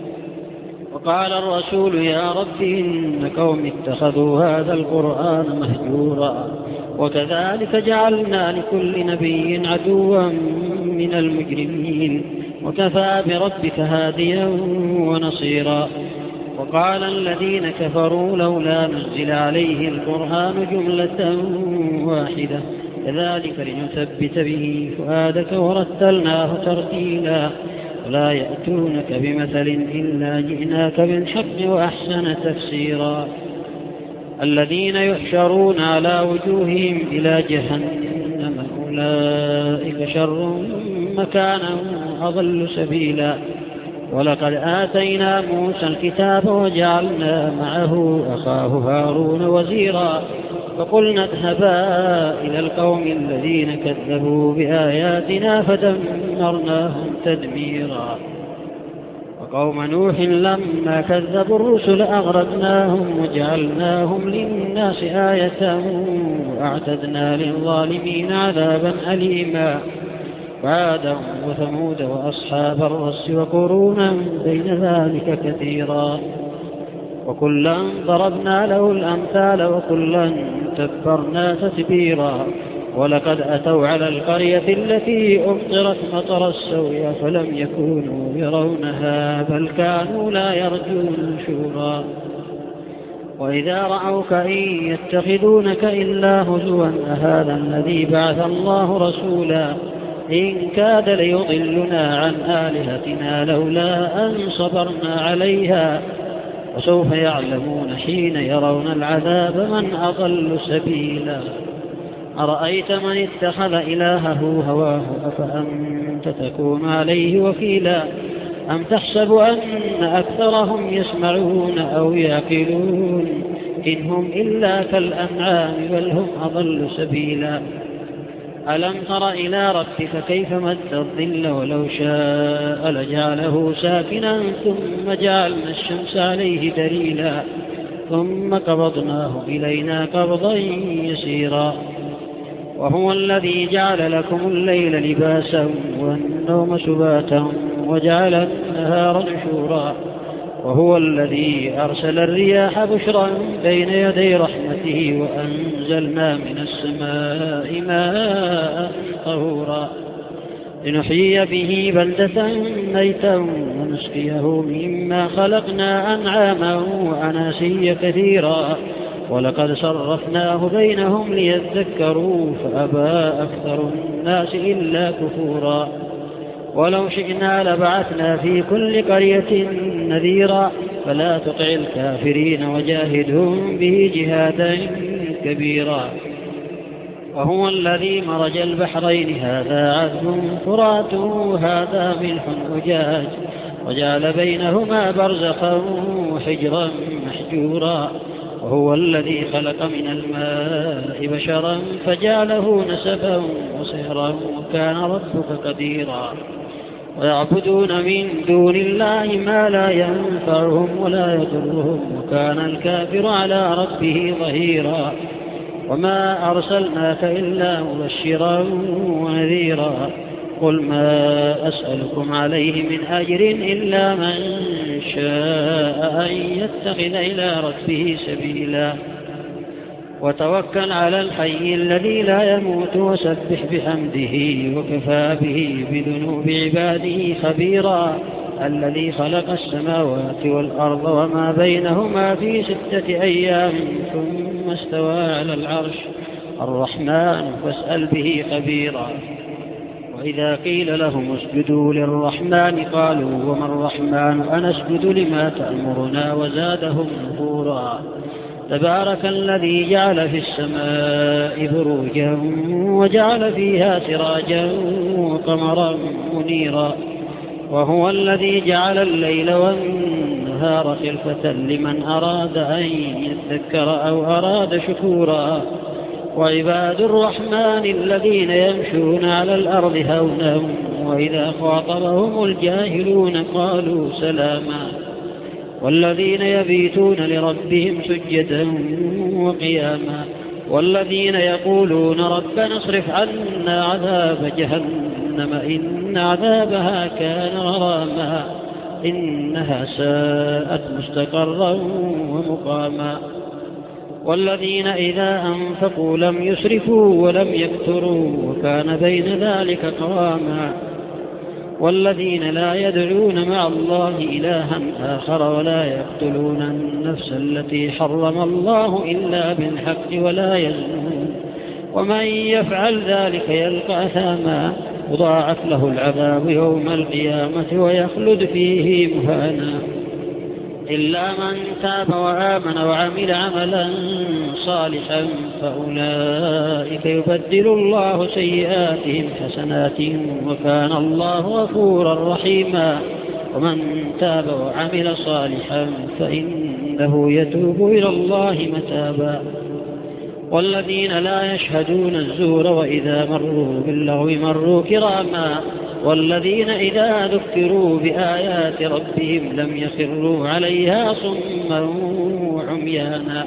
وقال الرسول يا رب إن قوم اتخذوا هذا القرآن مهجورا وكذلك جعلنا لكل نبي عدوا من المجرمين وكفى بربك هاديا ونصيرا وقال الذين كفروا لولا نزل عليه القرآن جملة واحدة كذلك لنثبت به فؤادك ورتلناه ترتيلا ولا يأتونك بمثل إلا جئناك بالحق وأحسن تفسيرا الذين يحشرون على وجوههم إلى جهنم أولئك شر مكانا أضل سبيلا ولقد آتينا موسى الكتاب وجعلنا معه أخاه هارون وزيرا فقلنا اذهبا إلى القوم الذين كذبوا بآياتنا فدمرناهم تدميرا وقوم نوح لما كذبوا الرسل أغرقناهم وجعلناهم للناس آية وأعتدنا للظالمين عذابا أليما وعادا وثمود وأصحاب الرس وقرونا بين ذلك كثيرا وكلا ضربنا له الأمثال وكلا تبرنا تتبيرا ولقد أتوا على القرية التي أمطرت مطر السوء فلم يكونوا يرونها بل كانوا لا يرجون نشورا وإذا رأوك إن يتخذونك إلا هزوا أهذا الذي بعث الله رسولا إن كاد ليضلنا عن آلهتنا لولا أن صبرنا عليها وسوف يعلمون حين يرون العذاب من أضل سبيلا أرأيت من اتخذ إلهه هواه أفأنت تكون عليه وكيلا أم تحسب أن أكثرهم يسمعون أو يعقلون إن هم إلا كالأنعام بل هم أضل سبيلا ألم تر إلى ربك كيف مد الظل ولو شاء لجعله ساكنا ثم جعلنا الشمس عليه دليلا ثم قبضناه إلينا قبضا يسيرا وهو الذي جعل لكم الليل لباسا والنوم سباتا وجعل النهار نشورا وهو الذي أرسل الرياح بشرا بين يدي رحمته وأنزلنا من السماء ماء طهورا لنحيي به بلدة ميتا ونسقيه مما خلقنا أنعاما وأناسيا كثيرا ولقد صرفناه بينهم ليذكروا فأبى أكثر الناس إلا كفورا ولو شئنا لبعثنا في كل قرية نذيرا فلا تطع الكافرين وجاهدهم به جهادا كبيرا وهو الذي مرج البحرين هذا عذب فرات وهذا ملح أجاج وجعل بينهما برزخا وحجرا محجورا وهو الذي خلق من الماء بشرا فجعله نسبا وصهرا وكان ربك قديرا ويعبدون من دون الله ما لا ينفعهم ولا يضرهم وكان الكافر على ربه ظهيرا وما أرسلناك إلا مبشرا ونذيرا قل ما أسألكم عليه من أجر إلا من شاء أن يتخذ إلى ربه سبيلا وتوكل على الحي الذي لا يموت وسبح بحمده وكفى به بذنوب عباده خبيرا الذي خلق السماوات والأرض وما بينهما في ستة أيام ثم استوى على العرش الرحمن فاسأل به خبيرا وإذا قيل لهم اسجدوا للرحمن قالوا وما الرحمن أنسجد لما تأمرنا وزادهم نفورا تبارك الذي جعل في السماء بروجا وجعل فيها سراجا وقمرا منيرا وهو الذي جعل الليل والنهار خلفة لمن أراد أن يذكر أو أراد شكورا وعباد الرحمن الذين يمشون على الأرض هونا وإذا خاطبهم الجاهلون قالوا سلاما والذين يبيتون لربهم سجدا وقياما والذين يقولون ربنا اصرف عنا عذاب جهنم إن عذابها كان غراما إنها ساءت مستقرا ومقاما والذين إذا أنفقوا لم يسرفوا ولم يقتروا وكان بين ذلك قواما والذين لا يدعون مع الله إلها آخر ولا يقتلون النفس التي حرم الله إلا بالحق ولا يزنون ومن يفعل ذلك يلقى أثاما يضاعف له العذاب يوم القيامة ويخلد فيه مهانا إلا من تاب وآمن وعمل عملا صالحا فأولئك يبدل الله سيئاتهم حسنات وكان الله غفورا رحيما ومن تاب وعمل صالحا فإنه يتوب إلى الله متابا والذين لا يشهدون الزور وإذا مروا باللغو مروا كراما والذين إذا ذكروا بآيات ربهم لم يخروا عليها صما وعميانا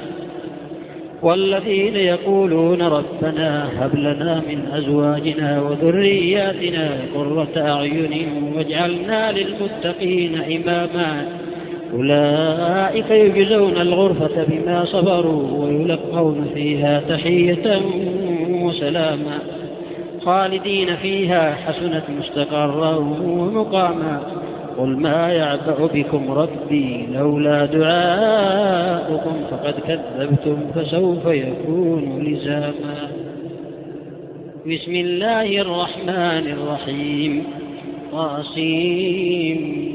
والذين يقولون ربنا هب لنا من أزواجنا وذرياتنا قرة أعين واجعلنا للمتقين إماما أولئك يجزون الغرفة بما صبروا ويلقون فيها تحية وسلاما خالدين فيها حسنت مستقرا ومقاما قل ما يعبأ بكم ربي لولا دعاؤكم فقد كذبتم فسوف يكون لزاما بسم الله الرحمن الرحيم طاسيم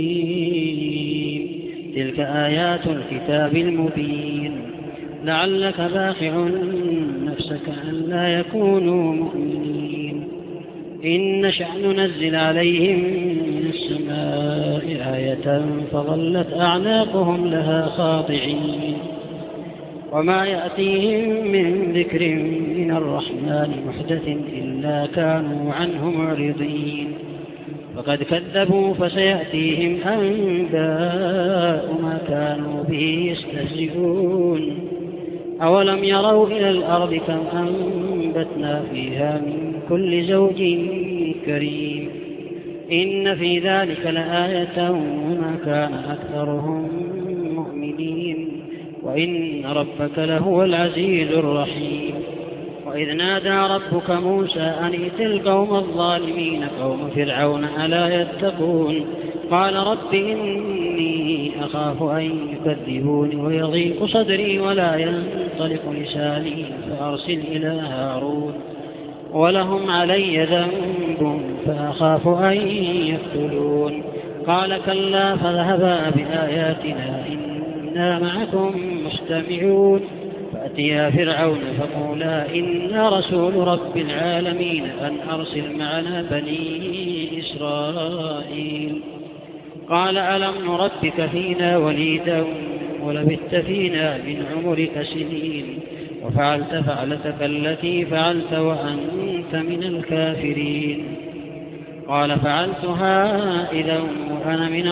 تلك آيات الكتاب المبين لعلك باخع نفسك ألا يكونوا مؤمنين إن نشأ ننزل عليهم من السماء آية فظلت أعناقهم لها خاضعين وما يأتيهم من ذكر من الرحمن محدث إلا كانوا عنه معرضين فقد كذبوا فسيأتيهم أنباء ما كانوا به يستهزئون أولم يروا إلى الأرض كم أنبتنا فيها من كل زوج كريم إن في ذلك لآية وما كان أكثرهم مؤمنين وإن ربك لهو العزيز الرحيم. وإذ نادى ربك موسى أن ائت القوم الظالمين قوم فرعون ألا يتقون قال رب إني أخاف أن يكذبون ويضيق صدري ولا ينطلق لساني فأرسل إلى هارون ولهم علي ذنب فأخاف أن يقتلون قال كلا فاذهبا بآياتنا إنا معكم مستمعون فأتيا فرعون فقولا إنا رسول رب العالمين أن أرسل معنا بني إسرائيل قال ألم نربك فينا وليدا ولبثت فينا من عمرك سنين وفعلت فعلتك التي فعلت وأنت من الكافرين قال فعلتها إذا وأنا من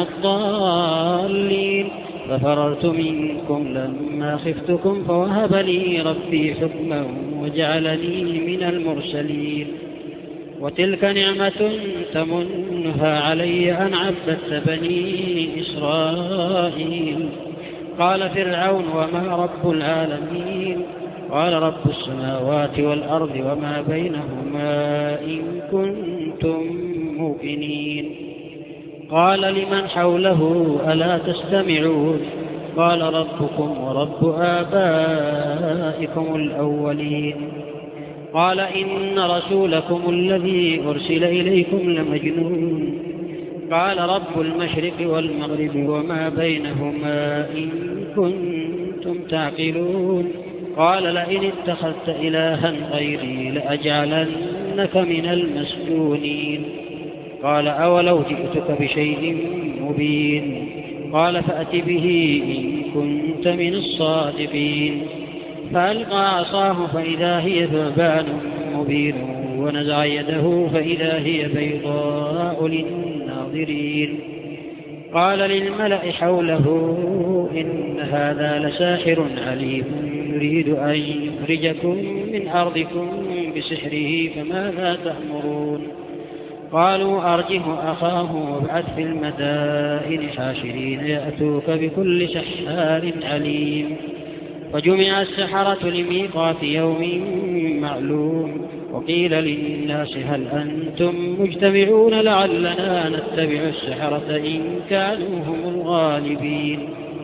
الضالين ففررت منكم لما خفتكم فوهب لي ربي حكما وجعلني من المرسلين وتلك نعمة تمنها علي أن عبدت بني إسرائيل قال فرعون وما رب العالمين قال رب السماوات والأرض وما بينهما إن كنتم موقنين قال لمن حوله ألا تستمعون قال ربكم ورب آبائكم الأولين قال إن رسولكم الذي أرسل إليكم لمجنون قال رب المشرق والمغرب وما بينهما إن كنتم تعقلون قال لئن اتخذت إلها غيري لأجعلنك من المسجونين قال أولو جئتك بشيء مبين قال فأت به إن كنت من الصادقين فألقى عصاه فإذا هي ثعبان مبين ونزع يده فإذا هي بيضاء للناظرين قال للملأ حوله إن هذا لساحر عليم يريد أن يخرجكم من أرضكم بسحره فماذا تأمرون قالوا أرجه أخاه وابعث في المدائن حاشرين يأتوك بكل سحار عليم فجمع السحرة لميقات يوم معلوم وقيل للناس هل أنتم مجتمعون لعلنا نتبع السحرة إن كانوا هم الغالبين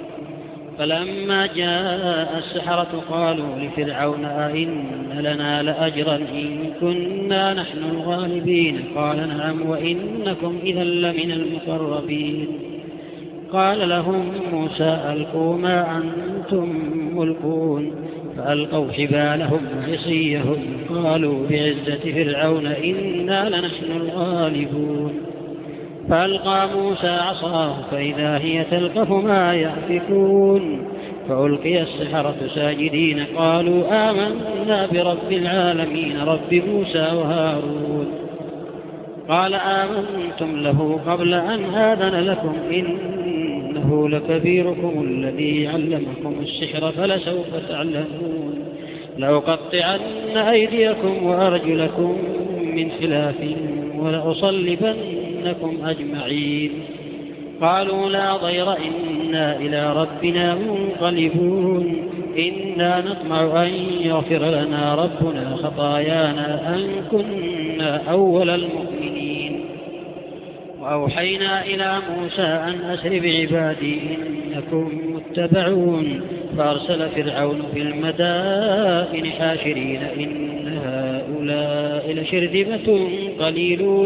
فلما جاء السحرة قالوا لفرعون أئن لنا لأجرا إن كنا نحن الغالبين قال نعم وإنكم إذا لمن المقربين قال لهم موسى ألقوا ما أنتم ملقون فألقوا حبالهم وعصيهم قالوا بعزة فرعون إنا لنحن الغالبون فألقى موسى عصاه فإذا هي تلقف ما يأفكون فألقي السحرة ساجدين قالوا آمنا برب العالمين رب موسى وهارون قال آمنتم له قبل أن آذن لكم إنه لكبيركم الذي علمكم السحر فلسوف تعلمون لأقطعن أيديكم وأرجلكم من خلاف ولأصلبنكم أجمعين قالوا لا ضير إنا إلى ربنا منقلبون إنا نطمع أن يغفر لنا ربنا خطايانا أن كنا أول المؤمنين وأوحينا إلى موسى أن أسر بعبادي إنكم متبعون فأرسل فرعون في المدائن حاشرين إن هؤلاء لشرذمة قليلون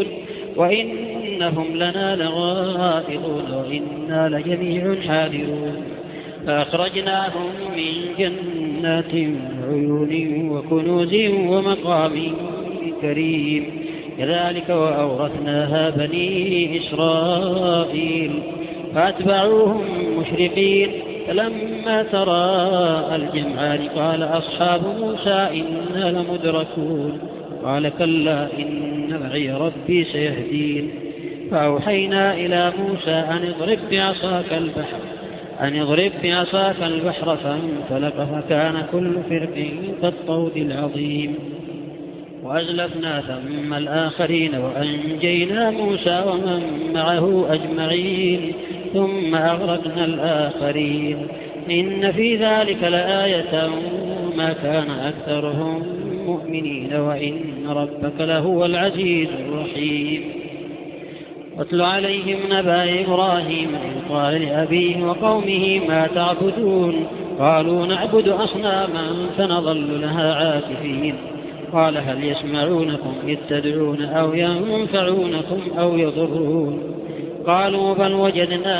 وإنهم لنا لغائظون وإنا لجميع حاذرون فأخرجناهم من جنات وعيون وكنوز ومقام كريم كذلك وأورثناها بني إسرائيل فأتبعوهم مشرقين فلما تراءى الجمعان قال أصحاب موسى إنا لمدركون قال كلا إن معي ربي سيهدين فأوحينا إلى موسى أن اضرب بعصاك البحر أن اضرب بعصاك البحر فانفلق فكان كل فرق كالطود العظيم وأزلفنا ثم الآخرين وأنجينا موسى ومن معه أجمعين ثم أغرقنا الآخرين إن في ذلك لآية وما كان أكثرهم مؤمنين وإن ربك لهو العزيز الرحيم. واتل عليهم نبأ إبراهيم إذ قال لأبيه وقومه ما تعبدون قالوا نعبد أصناما فنظل لها عاكفين قال هل يسمعونكم إذ تدعون أو ينفعونكم أو يضرون قالوا بل وجدنا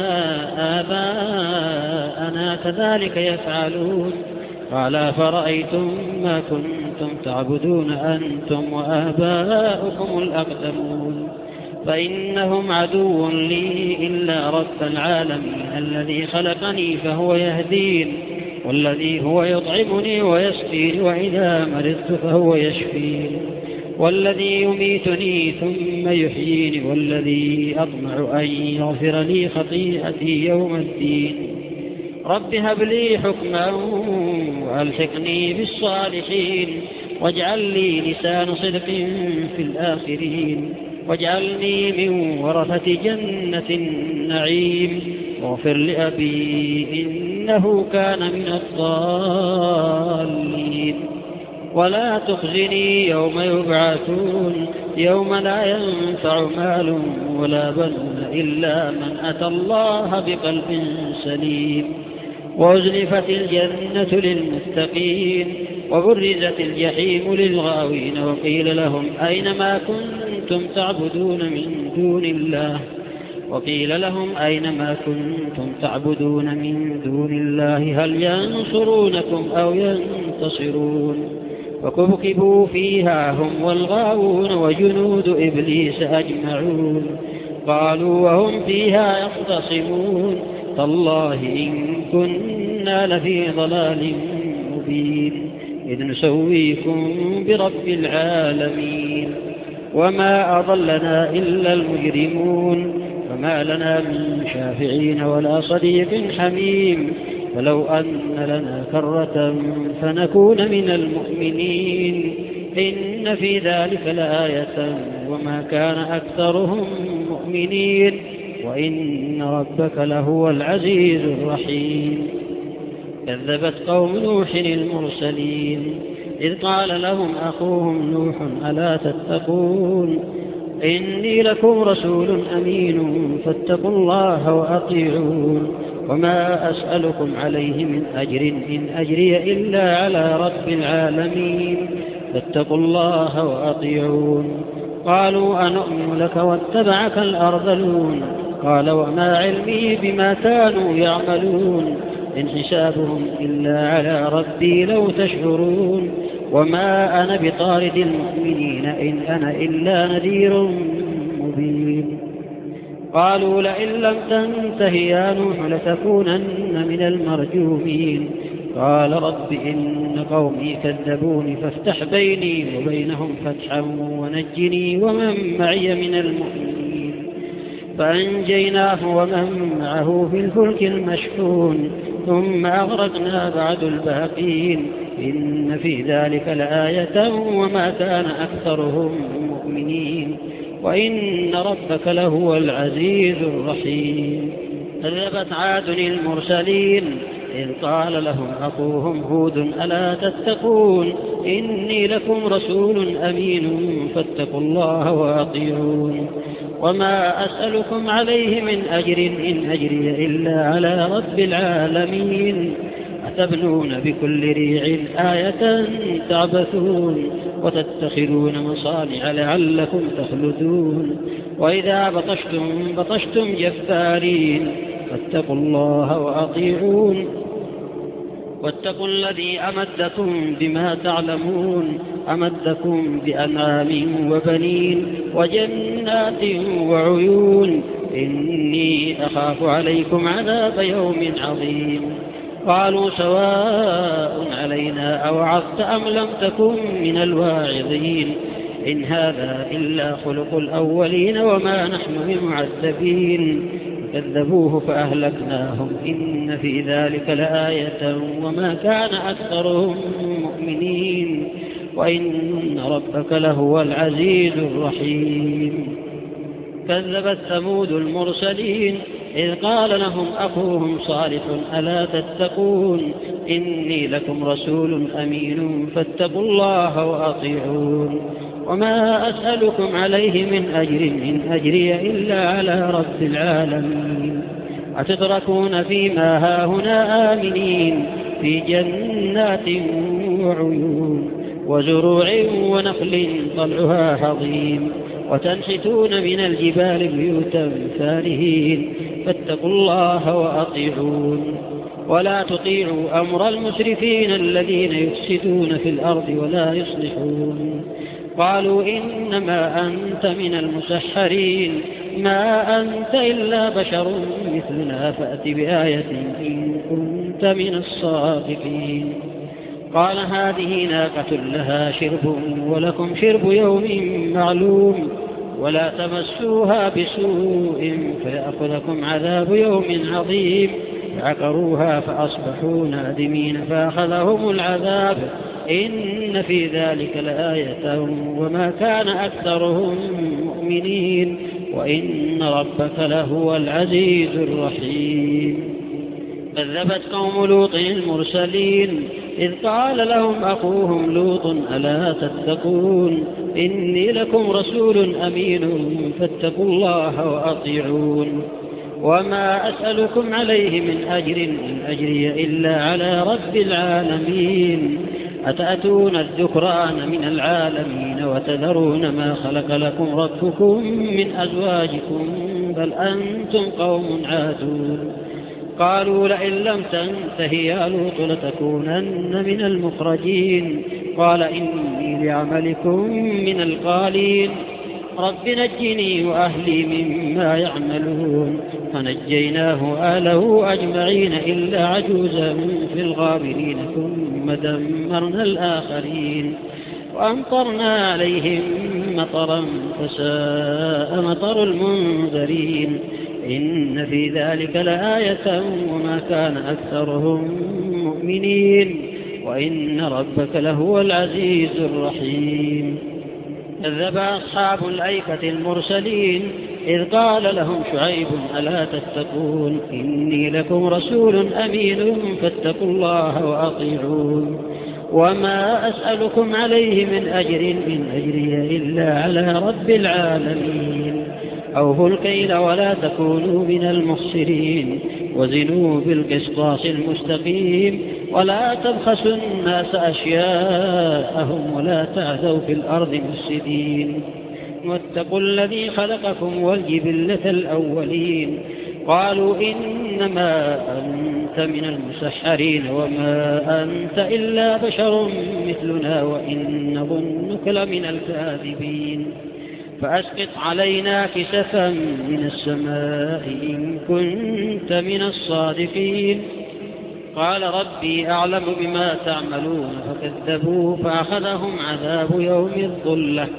آباءنا كذلك يفعلون قال فرأيتم ما كنتم تعبدون أنتم وآباؤكم الأقدمون فإنهم عدو لي إلا رب العالمين الذي خلقني فهو يهدين والذي هو يطعمني ويسقين وإذا مرضت فهو يشفين والذي يميتني ثم يحييني والذي أطمع أن يغفر لي خطيئتي يوم الدين رب هب لي حكما وألحقني بالصالحين واجعل لي لسان صدق في الآخرين واجعلني من ورثة جنة النعيم واغفر لأبي إنه كان من الضالين ولا تخزني يوم يبعثون يوم لا ينفع مال ولا بنون إلا من أتى الله بقلب سليم وأزلفت الجنة للمتقين وبرزت الجحيم للغاوين وقيل لهم أين ما كنتم تعبدون من دون الله وقيل لهم أين ما كنتم تعبدون من دون الله هل ينصرونكم أو ينتصرون وكبكبوا فيها هم والغاوون وجنود إبليس أجمعون قالوا وهم فيها يختصمون تالله إن كنا لفي ضلال مبين إذ نسويكم برب العالمين وما أضلنا إلا المجرمون وما لنا من شافعين ولا صديق حميم فلو أن لنا كرة فنكون من المؤمنين إن في ذلك لآية وما كان أكثرهم مؤمنين وإن ربك لهو العزيز الرحيم. كذبت قوم نوح المرسلين إذ قال لهم أخوهم نوح ألا تتقون إني لكم رسول أمين فاتقوا الله وأطيعون وما أسألكم عليه من أجر إن أجري إلا على رب العالمين فاتقوا الله وأطيعون قالوا أنؤمن لك واتبعك الأرذلون قال وما علمي بما كانوا يعملون إن حسابهم إلا على ربي لو تشعرون وما أنا بطارد المؤمنين إن أنا إلا نذير مبين قالوا لئن لم تنته يا نوح لتكونن من المرجومين قال رب إن قومي كذبوني فافتح بيني وبينهم فتحا ونجني ومن معي من المؤمنين فأنجيناه ومن معه في الفلك المشحون ثم أغرقنا بعد الباقين إن في ذلك لآية وما كان أكثرهم مؤمنين وإن ربك لهو العزيز الرحيم. كذبت عاد المرسلين إذ قال لهم أخوهم هود ألا تتقون إني لكم رسول أمين فاتقوا الله وأطيعون وما أسألكم عليه من أجر إن أجري إلا على رب العالمين أتبنون بكل ريع آية تعبثون وتتخذون مصانع لعلكم تخلدون وإذا بطشتم بطشتم جبارين فاتقوا الله وأطيعون واتقوا الذي أمدكم بما تعلمون أمدكم بأنعام وبنين وجنات وعيون إني أخاف عليكم عذاب يوم عظيم قالوا سواء علينا أوعظت أم لم تكن من الواعظين إن هذا إلا خلق الأولين وما نحن بمعذبين كذبوه فأهلكناهم إن في ذلك لآية وما كان أكثرهم مؤمنين وإن ربك لهو العزيز الرحيم. كذبت ثمود المرسلين إذ قال لهم أخوهم صالح ألا تتقون إني لكم رسول أمين فاتقوا الله وأطيعون وما أسألكم عليه من أجر إن أجري إلا على رب العالمين أتتركون فيما هاهنا آمنين في جنات وعيون وزروع ونخل طلعها هضيم وتنحتون من الجبال بيوتا فارهين فاتقوا الله وأطيعون ولا تطيعوا أمر المسرفين الذين يفسدون في الأرض ولا يصلحون. قالوا إنما أنت من المسحرين ما أنت إلا بشر مثلنا فأت بآية إن كنت من الصادقين. قال هذه ناقة لها شرب ولكم شرب يوم معلوم ولا تمسوها بسوء فيأخذكم عذاب يوم عظيم. فعقروها فأصبحوا نادمين فأخذهم العذاب إن في ذلك لآية وما كان أكثرهم مؤمنين وإن ربك لهو العزيز الرحيم. كذبت قوم لوط المرسلين إذ قال لهم أخوهم لوط ألا تتقون إني لكم رسول أمين فاتقوا الله وأطيعون وما أسألكم عليه من أجر إن أجري إلا على رب العالمين أتأتون الذكران من العالمين وتذرون ما خلق لكم ربكم من أزواجكم بل أنتم قوم عادون. قالوا لئن لم تنته يا لوط لتكونن من المخرجين. قال إني لعملكم من القالين رب نجني وأهلي مما يعملون. فنجيناه وآله أجمعين إلا عجوزا في الغابرين ثم دمرنا الآخرين وأمطرنا عليهم مطرا فساء مطر المنذرين إن في ذلك لآية وما كان أكثرهم مؤمنين وإن ربك لهو العزيز الرحيم. كذب أصحاب الأيكة المرسلين إذ قال لهم شعيب ألا تتقون إني لكم رسول أمين فاتقوا الله وأطيعون وما أسألكم عليه من أجر إن أجري إلا على رب العالمين. أوفوا الكيل ولا تكونوا من المخسرين وزنوا بالقسطاس المستقيم ولا تبخسوا الناس أشياءهم ولا تعثوا في الأرض مفسدين واتقوا الذي خلقكم والجبلة الأولين. قالوا إنما أنت من المسحرين وما أنت إلا بشر مثلنا وإن نظنك لمن الكاذبين فأسقط علينا كسفا من السماء إن كنت من الصادقين. قال ربي أعلم بما تعملون فكذبوه فأخذهم عذاب يوم الظلة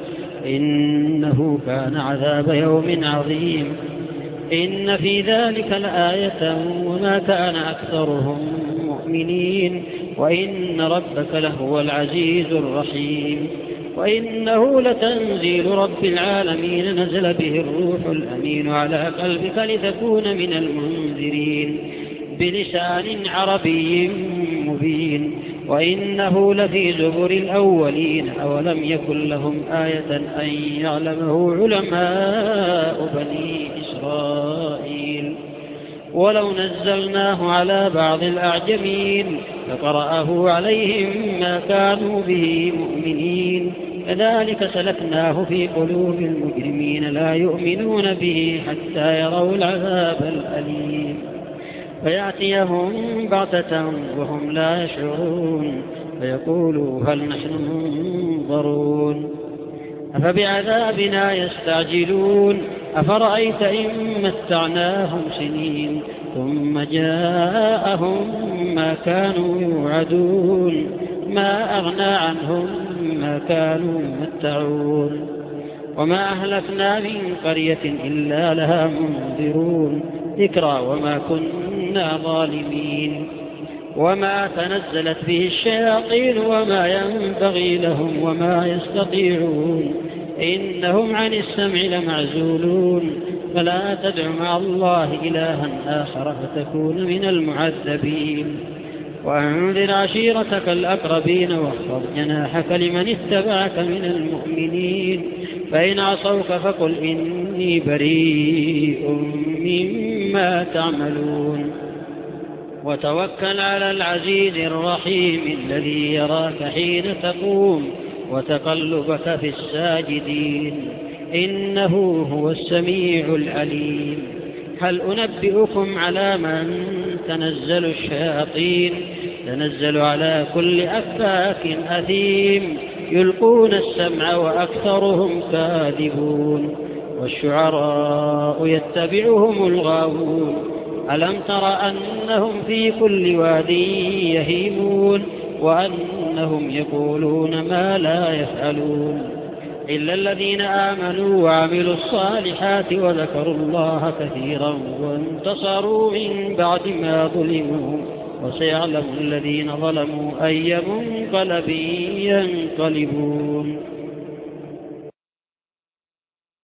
إنه كان عذاب يوم عظيم. إن في ذلك لآية وما كان أكثرهم مؤمنين وإن ربك لهو العزيز الرحيم. وإنه لتنزيل رب العالمين نزل به الروح الأمين على قلبك لتكون من المنذرين بلسان عربي مبين وإنه لفي زبر الأولين أولم يكن لهم آية أن يعلمه علماء بني إسرائيل ولو نزلناه على بعض الأعجمين فقرأه عليهم ما كانوا به مؤمنين كذلك سلكناه في قلوب المجرمين لا يؤمنون به حتى يروا العذاب الأليم فيأتيهم بغتة وهم لا يشعرون فيقولوا هل نحن منظرون أفبعذابنا يستعجلون أفرأيت إن متعناهم سنين ثم جاءهم ما كانوا يوعدون ما أغنى عنهم ما كانوا يمتعون وما أهلكنا من قرية إلا لها منذرون ذكرى وما كنا ظالمين وما تنزلت به الشياطين وما ينبغي لهم وما يستطيعون إنهم عن السمع لمعزولون فلا تدع مع الله إلها آخر فتكون من المعذبين وأنذر عشيرتك الأقربين واخفض جناحك لمن اتبعك من المؤمنين فإن عصوك فقل إني بريء مما تعملون وتوكل على العزيز الرحيم الذي يراك حين تقوم وتقلبك في الساجدين إنه هو السميع العليم هل أنبئكم على من تنزل الشياطين تنزل على كل أفاك أثيم يلقون السمع وأكثرهم كاذبون والشعراء يتبعهم الغاوون ألم تر أنهم في كل واد يهيمون وأنهم يقولون ما لا يفعلون إلا الذين آمنوا وعملوا الصالحات وذكروا الله كثيرا وانتصروا من بعد ما ظلموا وسيعلم الذين ظلموا أي منقلب ينقلبون.